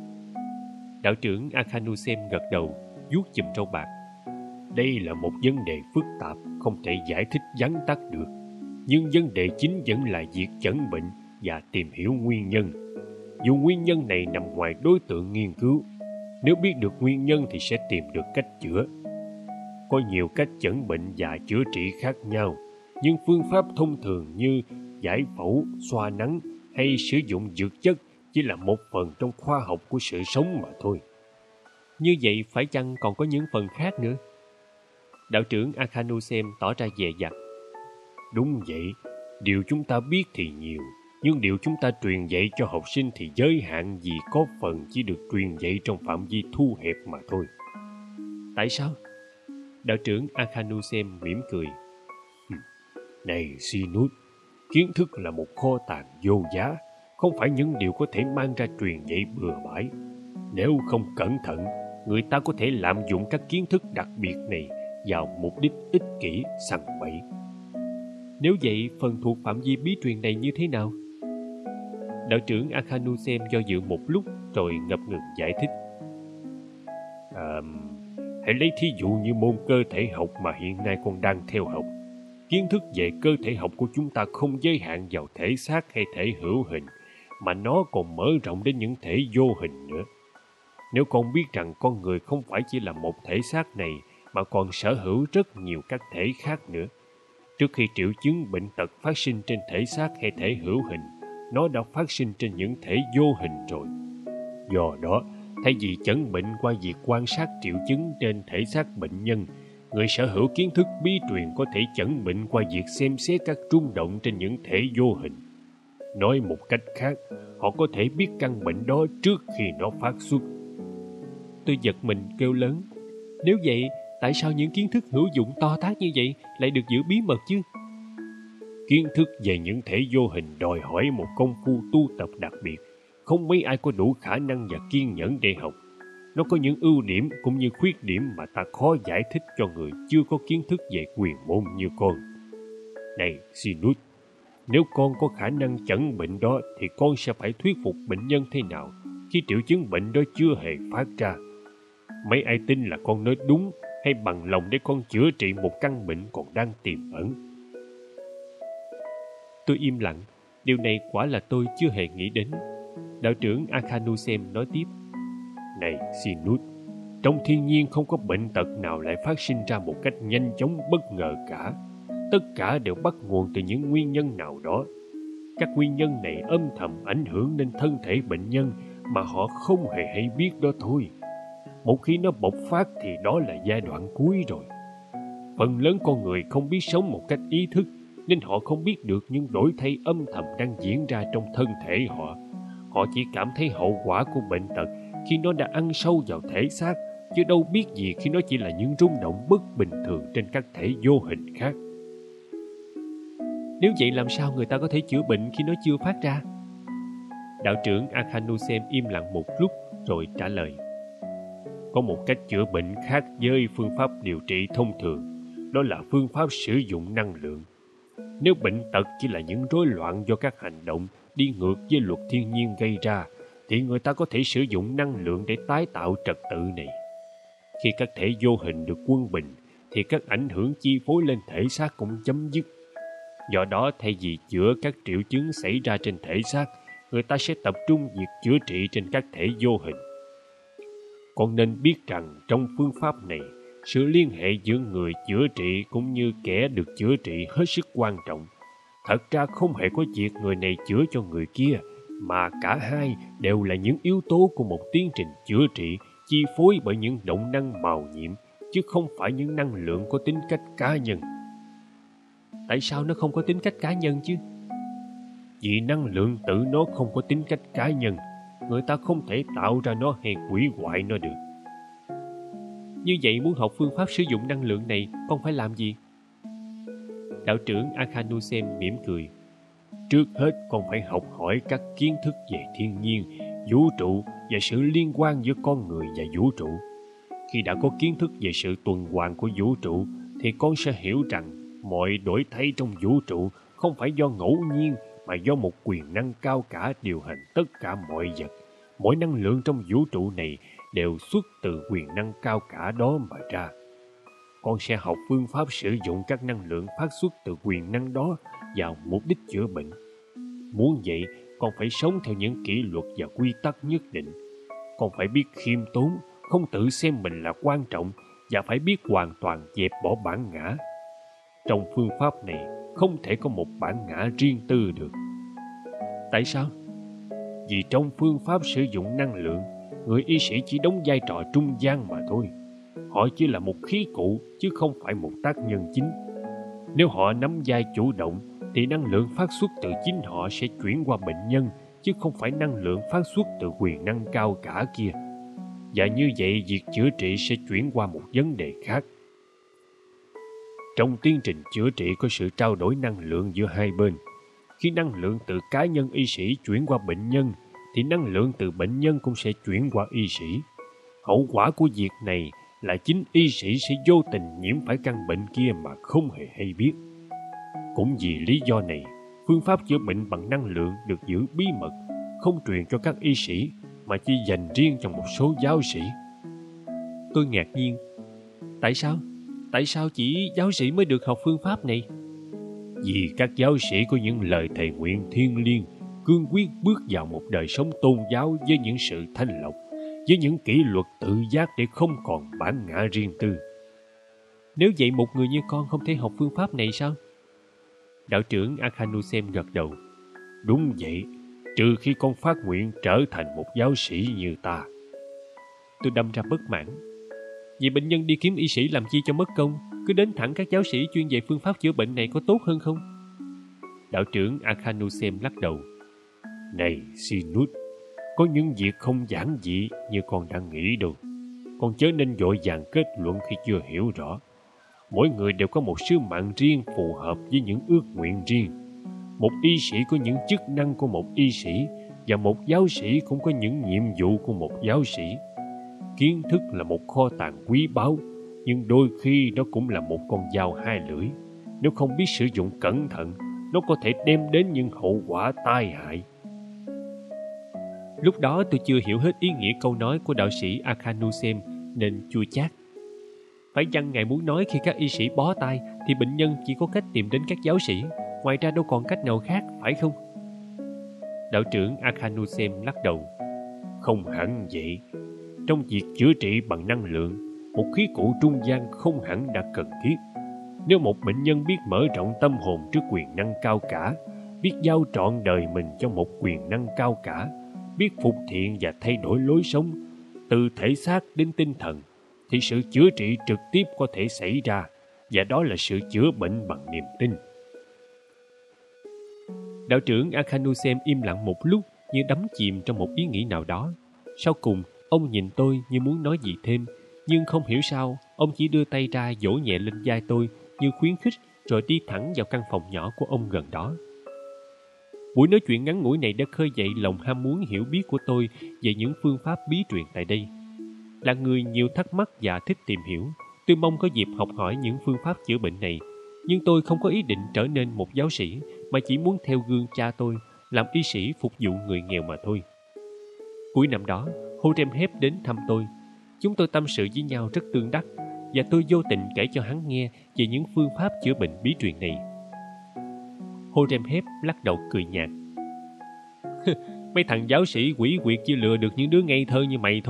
Đạo trưởng Akhanusem gật đầu, vuốt chùm râu bạc. Đây là một vấn đề phức tạp, không thể giải thích vắn tắt được. Nhưng vấn đề chính vẫn là việc chẩn bệnh và tìm hiểu nguyên nhân. Dù nguyên nhân này nằm ngoài đối tượng nghiên cứu, nếu biết được nguyên nhân thì sẽ tìm được cách chữa. Có nhiều cách chẩn bệnh và chữa trị khác nhau, nhưng phương pháp thông thường như giải phẫu, xoa nắng hay sử dụng dược chất chỉ là một phần trong khoa học của sự sống mà thôi. Như vậy phải chăng còn có những phần khác nữa? Đạo trưởng Akhanusem tỏ ra dè dặt. Đúng vậy, điều chúng ta biết thì nhiều, nhưng điều chúng ta truyền dạy cho học sinh thì giới hạn vì có phần chỉ được truyền dạy trong phạm vi thu hẹp mà thôi. Tại sao? Đạo trưởng Akhanusem mỉm cười. Này Sinut, kiến thức là một kho tàng vô giá, không phải những điều có thể mang ra truyền dạy bừa bãi. Nếu không cẩn thận, người ta có thể lạm dụng các kiến thức đặc biệt này vào mục đích ích kỷ, sằng bậy. Nếu vậy, phần thuộc phạm vi bí truyền này như thế nào? Đạo trưởng Akhanusem do dự một lúc rồi ngập ngừng giải thích. À, hãy lấy thí dụ như môn cơ thể học mà hiện nay con đang theo học. Kiến thức về cơ thể học của chúng ta không giới hạn vào thể xác hay thể hữu hình, mà nó còn mở rộng đến những thể vô hình nữa. Nếu con biết rằng con người không phải chỉ là một thể xác này, mà còn sở hữu rất nhiều các thể khác nữa, trước khi triệu chứng bệnh tật phát sinh trên thể xác hay thể hữu hình, nó đã phát sinh trên những thể vô hình rồi. Do đó, thay vì chẩn bệnh qua việc quan sát triệu chứng trên thể xác bệnh nhân, người sở hữu kiến thức bí truyền có thể chẩn bệnh qua việc xem xét các rung động trên những thể vô hình. Nói một cách khác, họ có thể biết căn bệnh đó trước khi nó phát xuất. Tôi giật mình kêu lớn. Nếu vậy, tại sao những kiến thức hữu dụng to tát như vậy lại được giữ bí mật chứ? Kiến thức về những thể vô hình đòi hỏi một công phu tu tập đặc biệt. Không mấy ai có đủ khả năng và kiên nhẫn để học. Nó có những ưu điểm cũng như khuyết điểm mà ta khó giải thích cho người chưa có kiến thức về quyền môn như con. Này Sinut, nếu con có khả năng chẩn bệnh đó thì con sẽ phải thuyết phục bệnh nhân thế nào khi triệu chứng bệnh đó chưa hề phát ra. Mấy ai tin là con nói đúng hay bằng lòng để con chữa trị một căn bệnh còn đang tiềm ẩn? Tôi im lặng. Điều này quả là tôi chưa hề nghĩ đến. Đạo trưởng Akhanusem nói tiếp. Này Sinut, trong thiên nhiên không có bệnh tật nào lại phát sinh ra một cách nhanh chóng bất ngờ cả. Tất cả đều bắt nguồn từ những nguyên nhân nào đó. Các nguyên nhân này âm thầm ảnh hưởng đến thân thể bệnh nhân mà họ không hề hay biết đó thôi. Một khi nó bộc phát thì đó là giai đoạn cuối rồi. Phần lớn con người không biết sống một cách ý thức, nên họ không biết được những đổi thay âm thầm đang diễn ra trong thân thể họ. Họ chỉ cảm thấy hậu quả của bệnh tật khi nó đã ăn sâu vào thể xác, chứ đâu biết gì khi nó chỉ là những rung động bất bình thường trên các thể vô hình khác. Nếu vậy làm sao người ta có thể chữa bệnh khi nó chưa phát ra? Đạo trưởng Akhanusem im lặng một lúc rồi trả lời. Có một cách chữa bệnh khác với phương pháp điều trị thông thường, đó là phương pháp sử dụng năng lượng. Nếu bệnh tật chỉ là những rối loạn do các hành động đi ngược với luật thiên nhiên gây ra, thì người ta có thể sử dụng năng lượng để tái tạo trật tự này. Khi các thể vô hình được quân bình, thì các ảnh hưởng chi phối lên thể xác cũng chấm dứt. Do đó, thay vì chữa các triệu chứng xảy ra trên thể xác, người ta sẽ tập trung việc chữa trị trên các thể vô hình. Con nên biết rằng trong phương pháp này, sự liên hệ giữa người chữa trị cũng như kẻ được chữa trị hết sức quan trọng. Thật ra không hề có việc người này chữa cho người kia, mà cả hai đều là những yếu tố của một tiến trình chữa trị chi phối bởi những động năng màu nhiệm, chứ không phải những năng lượng có tính cách cá nhân. Tại sao nó không có tính cách cá nhân chứ? Vì năng lượng tự nó không có tính cách cá nhân, người ta không thể tạo ra nó hay hủy hoại nó được. Như vậy muốn học phương pháp sử dụng năng lượng này, con phải làm gì? Đạo trưởng Akhanusem mỉm cười. Trước hết con phải học hỏi các kiến thức về thiên nhiên, vũ trụ và sự liên quan giữa con người và vũ trụ. Khi đã có kiến thức về sự tuần hoàn của vũ trụ, thì con sẽ hiểu rằng mọi đổi thay trong vũ trụ không phải do ngẫu nhiên, mà do một quyền năng cao cả điều hành tất cả mọi vật. Mỗi năng lượng trong vũ trụ này đều xuất từ quyền năng cao cả đó mà ra. Con sẽ học phương pháp sử dụng các năng lượng phát xuất từ quyền năng đó vào mục đích chữa bệnh. Muốn vậy, con phải sống theo những kỷ luật và quy tắc nhất định. Con phải biết khiêm tốn, không tự xem mình là quan trọng, và phải biết hoàn toàn dẹp bỏ bản ngã. Trong phương pháp này, không thể có một bản ngã riêng tư được. Tại sao? Vì trong phương pháp sử dụng năng lượng, người y sĩ chỉ đóng vai trò trung gian mà thôi. Họ chỉ là một khí cụ, chứ không phải một tác nhân chính. Nếu họ nắm vai chủ động, thì năng lượng phát xuất từ chính họ sẽ chuyển qua bệnh nhân, chứ không phải năng lượng phát xuất từ quyền năng cao cả kia. Và như vậy, việc chữa trị sẽ chuyển qua một vấn đề khác. Trong tiến trình chữa trị có sự trao đổi năng lượng giữa hai bên. Khi năng lượng từ cá nhân y sĩ chuyển qua bệnh nhân, thì năng lượng từ bệnh nhân cũng sẽ chuyển qua y sĩ. Hậu quả của việc này là chính y sĩ sẽ vô tình nhiễm phải căn bệnh kia mà không hề hay biết. Cũng vì lý do này, phương pháp chữa bệnh bằng năng lượng được giữ bí mật, không truyền cho các y sĩ, mà chỉ dành riêng cho một số giáo sĩ. Tôi ngạc nhiên. Tại sao? Tại sao chỉ giáo sĩ mới được học phương pháp này? Vì các giáo sĩ có những lời thề nguyện thiêng liêng, cương quyết bước vào một đời sống tôn giáo với những sự thanh lọc, với những kỷ luật tự giác để không còn bản ngã riêng tư. Nếu vậy một người như con không thể học phương pháp này sao? Đạo trưởng Akhanusem gật đầu. Đúng vậy, trừ khi con phát nguyện trở thành một giáo sĩ như ta. Tôi đâm ra bất mãn. Vậy bệnh nhân đi kiếm y sĩ làm chi cho mất công, cứ đến thẳng các giáo sĩ chuyên về phương pháp chữa bệnh này có tốt hơn không? Đạo trưởng Akhanusem lắc đầu. Này Sinut, có những việc không giản dị như con đang nghĩ đâu. Con chớ nên vội vàng kết luận khi chưa hiểu rõ. Mỗi người đều có một sứ mạng riêng phù hợp với những ước nguyện riêng. Một y sĩ có những chức năng của một y sĩ, và một giáo sĩ cũng có những nhiệm vụ của một giáo sĩ. Kiến thức là một kho tàng quý báu, nhưng đôi khi nó cũng là một con dao hai lưỡi. Nếu không biết sử dụng cẩn thận, nó có thể đem đến những hậu quả tai hại. Lúc đó tôi chưa hiểu hết ý nghĩa câu nói của đạo sĩ Akhanusem nên chua chát. Phải chăng ngài muốn nói khi các y sĩ bó tay thì bệnh nhân chỉ có cách tìm đến các giáo sĩ, ngoài ra đâu còn cách nào khác, phải không? Đạo trưởng Akhanusem lắc đầu. Không hẳn vậy. Trong việc chữa trị bằng năng lượng, một khí cụ trung gian không hẳn đã cần thiết. Nếu một bệnh nhân biết mở rộng tâm hồn trước quyền năng cao cả, biết giao trọn đời mình cho một quyền năng cao cả, biết phục thiện và thay đổi lối sống, từ thể xác đến tinh thần, thì sự chữa trị trực tiếp có thể xảy ra, và đó là sự chữa bệnh bằng niềm tin. Đạo trưởng Akhanusem im lặng một lúc như đắm chìm trong một ý nghĩ nào đó. Sau cùng, ông nhìn tôi như muốn nói gì thêm, nhưng không hiểu sao, ông chỉ đưa tay ra vỗ nhẹ lên vai tôi như khuyến khích, rồi đi thẳng vào căn phòng nhỏ của ông gần đó. Buổi nói chuyện ngắn ngủi này đã khơi dậy lòng ham muốn hiểu biết của tôi về những phương pháp bí truyền tại đây. Là người nhiều thắc mắc và thích tìm hiểu, tôi mong có dịp học hỏi những phương pháp chữa bệnh này, nhưng tôi không có ý định trở nên một giáo sĩ, mà chỉ muốn theo gương cha tôi, làm y sĩ phục vụ người nghèo mà thôi. Cuối năm đó, Horemheb đến thăm tôi. Chúng tôi tâm sự với nhau rất tương đắc, và tôi vô tình kể cho hắn nghe về những phương pháp chữa bệnh bí truyền này. Horemheb lắc đầu cười nhạt. Mấy thằng giáo sĩ quỷ quyệt chỉ lừa được những đứa ngây thơ như mày thôi,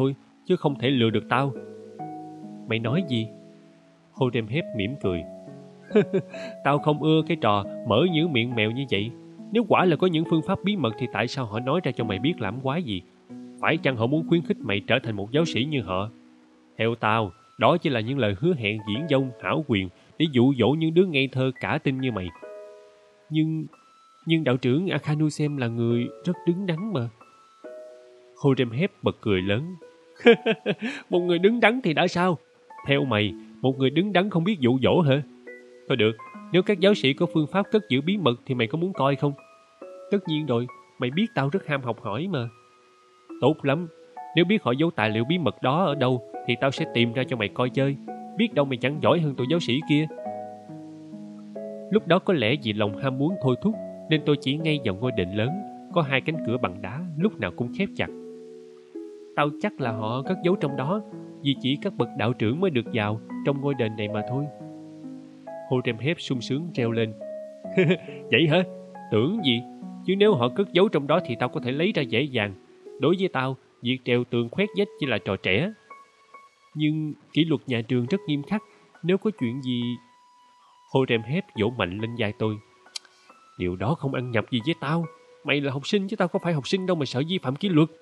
chứ không thể lừa được tao. Mày nói gì? Horemheb mỉm cười. Tao không ưa cái trò mở những miệng mèo như vậy. Nếu quả là có những phương pháp bí mật thì tại sao họ nói ra cho mày biết làm quái gì? Phải chăng họ muốn khuyến khích mày trở thành một giáo sĩ như họ? Theo tao, đó chỉ là những lời hứa hẹn viển vông hão quyền để dụ dỗ những đứa ngây thơ cả tin như mày. Nhưng nhưng đạo trưởng Akhanusem là người rất đứng đắn mà. Horemheb bật cười lớn. Một người đứng đắn thì đã sao? Theo mày, một người đứng đắn không biết dụ dỗ hả? Thôi được, nếu các giáo sĩ có phương pháp cất giữ bí mật thì mày có muốn coi không? Tất nhiên rồi, mày biết tao rất ham học hỏi mà. Tốt lắm, nếu biết họ giấu tài liệu bí mật đó ở đâu thì tao sẽ tìm ra cho mày coi chơi. Biết đâu mày chẳng giỏi hơn tụi giáo sĩ kia. Lúc đó có lẽ vì lòng ham muốn thôi thúc nên tôi chỉ ngay vào ngôi đền lớn, có hai cánh cửa bằng đá lúc nào cũng khép chặt. Tao chắc là họ cất giấu trong đó, vì chỉ các bậc đạo trưởng mới được vào trong ngôi đền này mà thôi. Horemheb sung sướng reo lên. Vậy hả? Tưởng gì? Chứ nếu họ cất giấu trong đó thì tao có thể lấy ra dễ dàng. Đối với tao, việc trèo tường khoét vách chỉ là trò trẻ. Nhưng kỷ luật nhà trường rất nghiêm khắc. Nếu có chuyện gì... Horemheb vỗ mạnh lên vai tôi. Điều đó không ăn nhập gì với tao. Mày là học sinh chứ tao có phải học sinh đâu mà sợ vi phạm kỷ luật.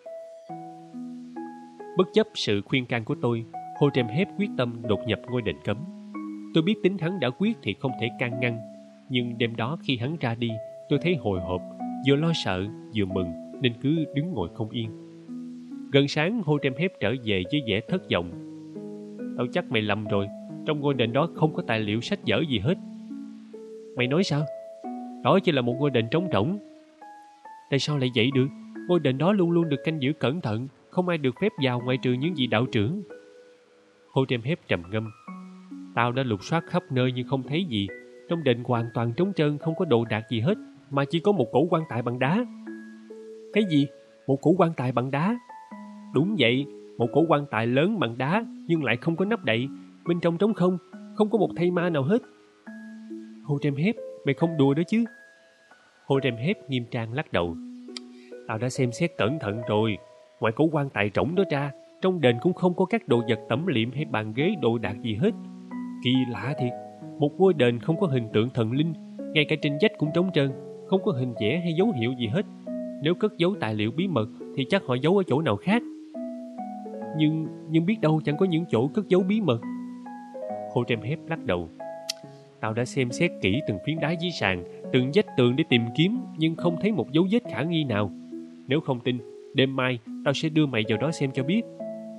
Bất chấp sự khuyên can của tôi, Horemheb quyết tâm đột nhập ngôi đền cấm. Tôi biết tính hắn đã quyết thì không thể can ngăn. Nhưng đêm đó khi hắn ra đi, tôi thấy hồi hộp, vừa lo sợ vừa mừng nên cứ đứng ngồi không yên. Gần sáng, Horemheb trở về với vẻ thất vọng. Tao chắc mày lầm rồi, trong ngôi đền đó không có tài liệu sách vở gì hết. Mày nói sao? Đó chỉ là một ngôi đền trống rỗng. Tại sao lại vậy được? Ngôi đền đó luôn luôn được canh giữ cẩn thận, không ai được phép vào ngoại trừ những vị đạo trưởng. Horemheb trầm ngâm. Tao đã lục soát khắp nơi nhưng không thấy gì. Trong đền hoàn toàn trống trơn, không có đồ đạc gì hết, mà chỉ có một cổ quan tài bằng đá. Cái gì? Một cổ quan tài bằng đá? Đúng vậy, một cổ quan tài lớn bằng đá nhưng lại không có nắp đậy, bên trong trống không, không có một thây ma nào hết. Horemheb, mày không đùa đó chứ? Horemheb nghiêm trang lắc đầu. Tao đã xem xét cẩn thận rồi. Ngoài cổ quan tài rỗng đó ra, trong đền cũng không có các đồ vật tẩm liệm hay bàn ghế đồ đạc gì hết. Kỳ lạ thiệt, một ngôi đền không có hình tượng thần linh, ngay cả trên vách cũng trống trơn, không có hình vẽ hay dấu hiệu gì hết. Nếu cất giấu tài liệu bí mật thì chắc họ giấu ở chỗ nào khác. Nhưng nhưng biết đâu chẳng có những chỗ cất giấu bí mật. Horemheb lắc đầu. Tao đã xem xét kỹ từng phiến đá dưới sàn, từng vách tường để tìm kiếm, nhưng không thấy một dấu vết khả nghi nào. Nếu không tin, đêm mai tao sẽ đưa mày vào đó xem cho biết.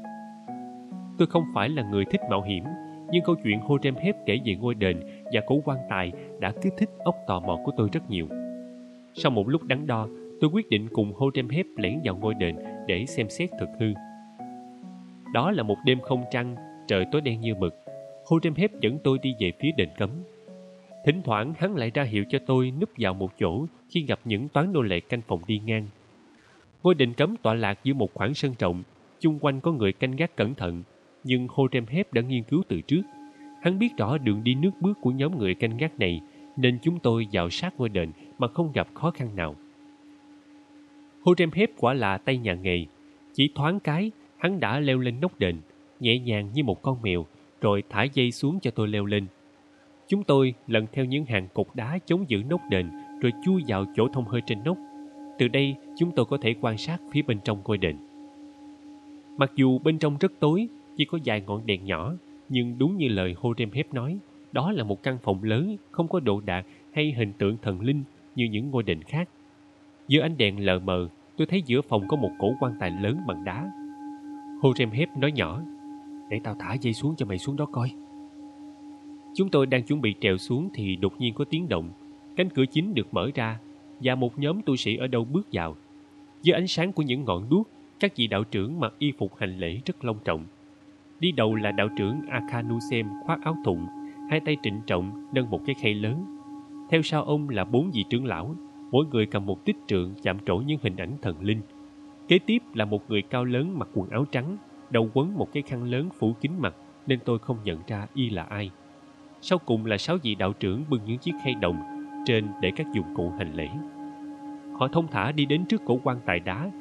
Tôi không phải là người thích mạo hiểm, nhưng câu chuyện Horemheb kể về ngôi đền và cổ quan tài đã kích thích óc tò mò của tôi rất nhiều. Sau một lúc đắn đo, tôi quyết định cùng Horemheb lẻn vào ngôi đền để xem xét thực hư. Đó là một đêm không trăng, trời tối đen như mực. Horemheb dẫn tôi đi về phía đền cấm. Thỉnh thoảng hắn lại ra hiệu cho tôi núp vào một chỗ khi gặp những toán nô lệ canh phòng đi ngang. Ngôi đền cấm tọa lạc giữa một khoảng sân rộng, chung quanh có người canh gác cẩn thận, nhưng Horemheb đã nghiên cứu từ trước. Hắn biết rõ đường đi nước bước của nhóm người canh gác này, nên chúng tôi vào sát ngôi đền mà không gặp khó khăn nào. Horemheb quả là tay nhà nghề. Chỉ thoáng cái, hắn đã leo lên nóc đền, nhẹ nhàng như một con mèo, rồi thả dây xuống cho tôi leo lên. Chúng tôi lần theo những hàng cột đá chống giữ nóc đền, rồi chui vào chỗ thông hơi trên nóc. Từ đây, chúng tôi có thể quan sát phía bên trong ngôi đền. Mặc dù bên trong rất tối, chỉ có vài ngọn đèn nhỏ, nhưng đúng như lời Horemheb nói, đó là một căn phòng lớn, không có đồ đạc hay hình tượng thần linh như những ngôi đền khác. Giữa ánh đèn lờ mờ, tôi thấy giữa phòng có một cổ quan tài lớn bằng đá. Horemheb nói nhỏ, để tao thả dây xuống cho mày xuống đó coi. Chúng tôi đang chuẩn bị trèo xuống thì đột nhiên có tiếng động. Cánh cửa chính được mở ra và một nhóm tu sĩ ở đâu bước vào. Dưới ánh sáng của những ngọn đuốc, các vị đạo trưởng mặc y phục hành lễ rất long trọng. Đi đầu là đạo trưởng Akhanusem khoác áo thụng, hai tay trịnh trọng nâng một cái khay lớn. Theo sau ông là bốn vị trưởng lão, mỗi người cầm một tích trượng chạm trổ những hình ảnh thần linh. Kế tiếp là một người cao lớn mặc quần áo trắng, đầu quấn một cái khăn lớn phủ kín mặt nên tôi không nhận ra y là ai. Sau cùng là sáu vị đạo trưởng bưng những chiếc khay đồng, trên để các dụng cụ hành lễ. Họ thông thả đi đến trước cổ quan tài đá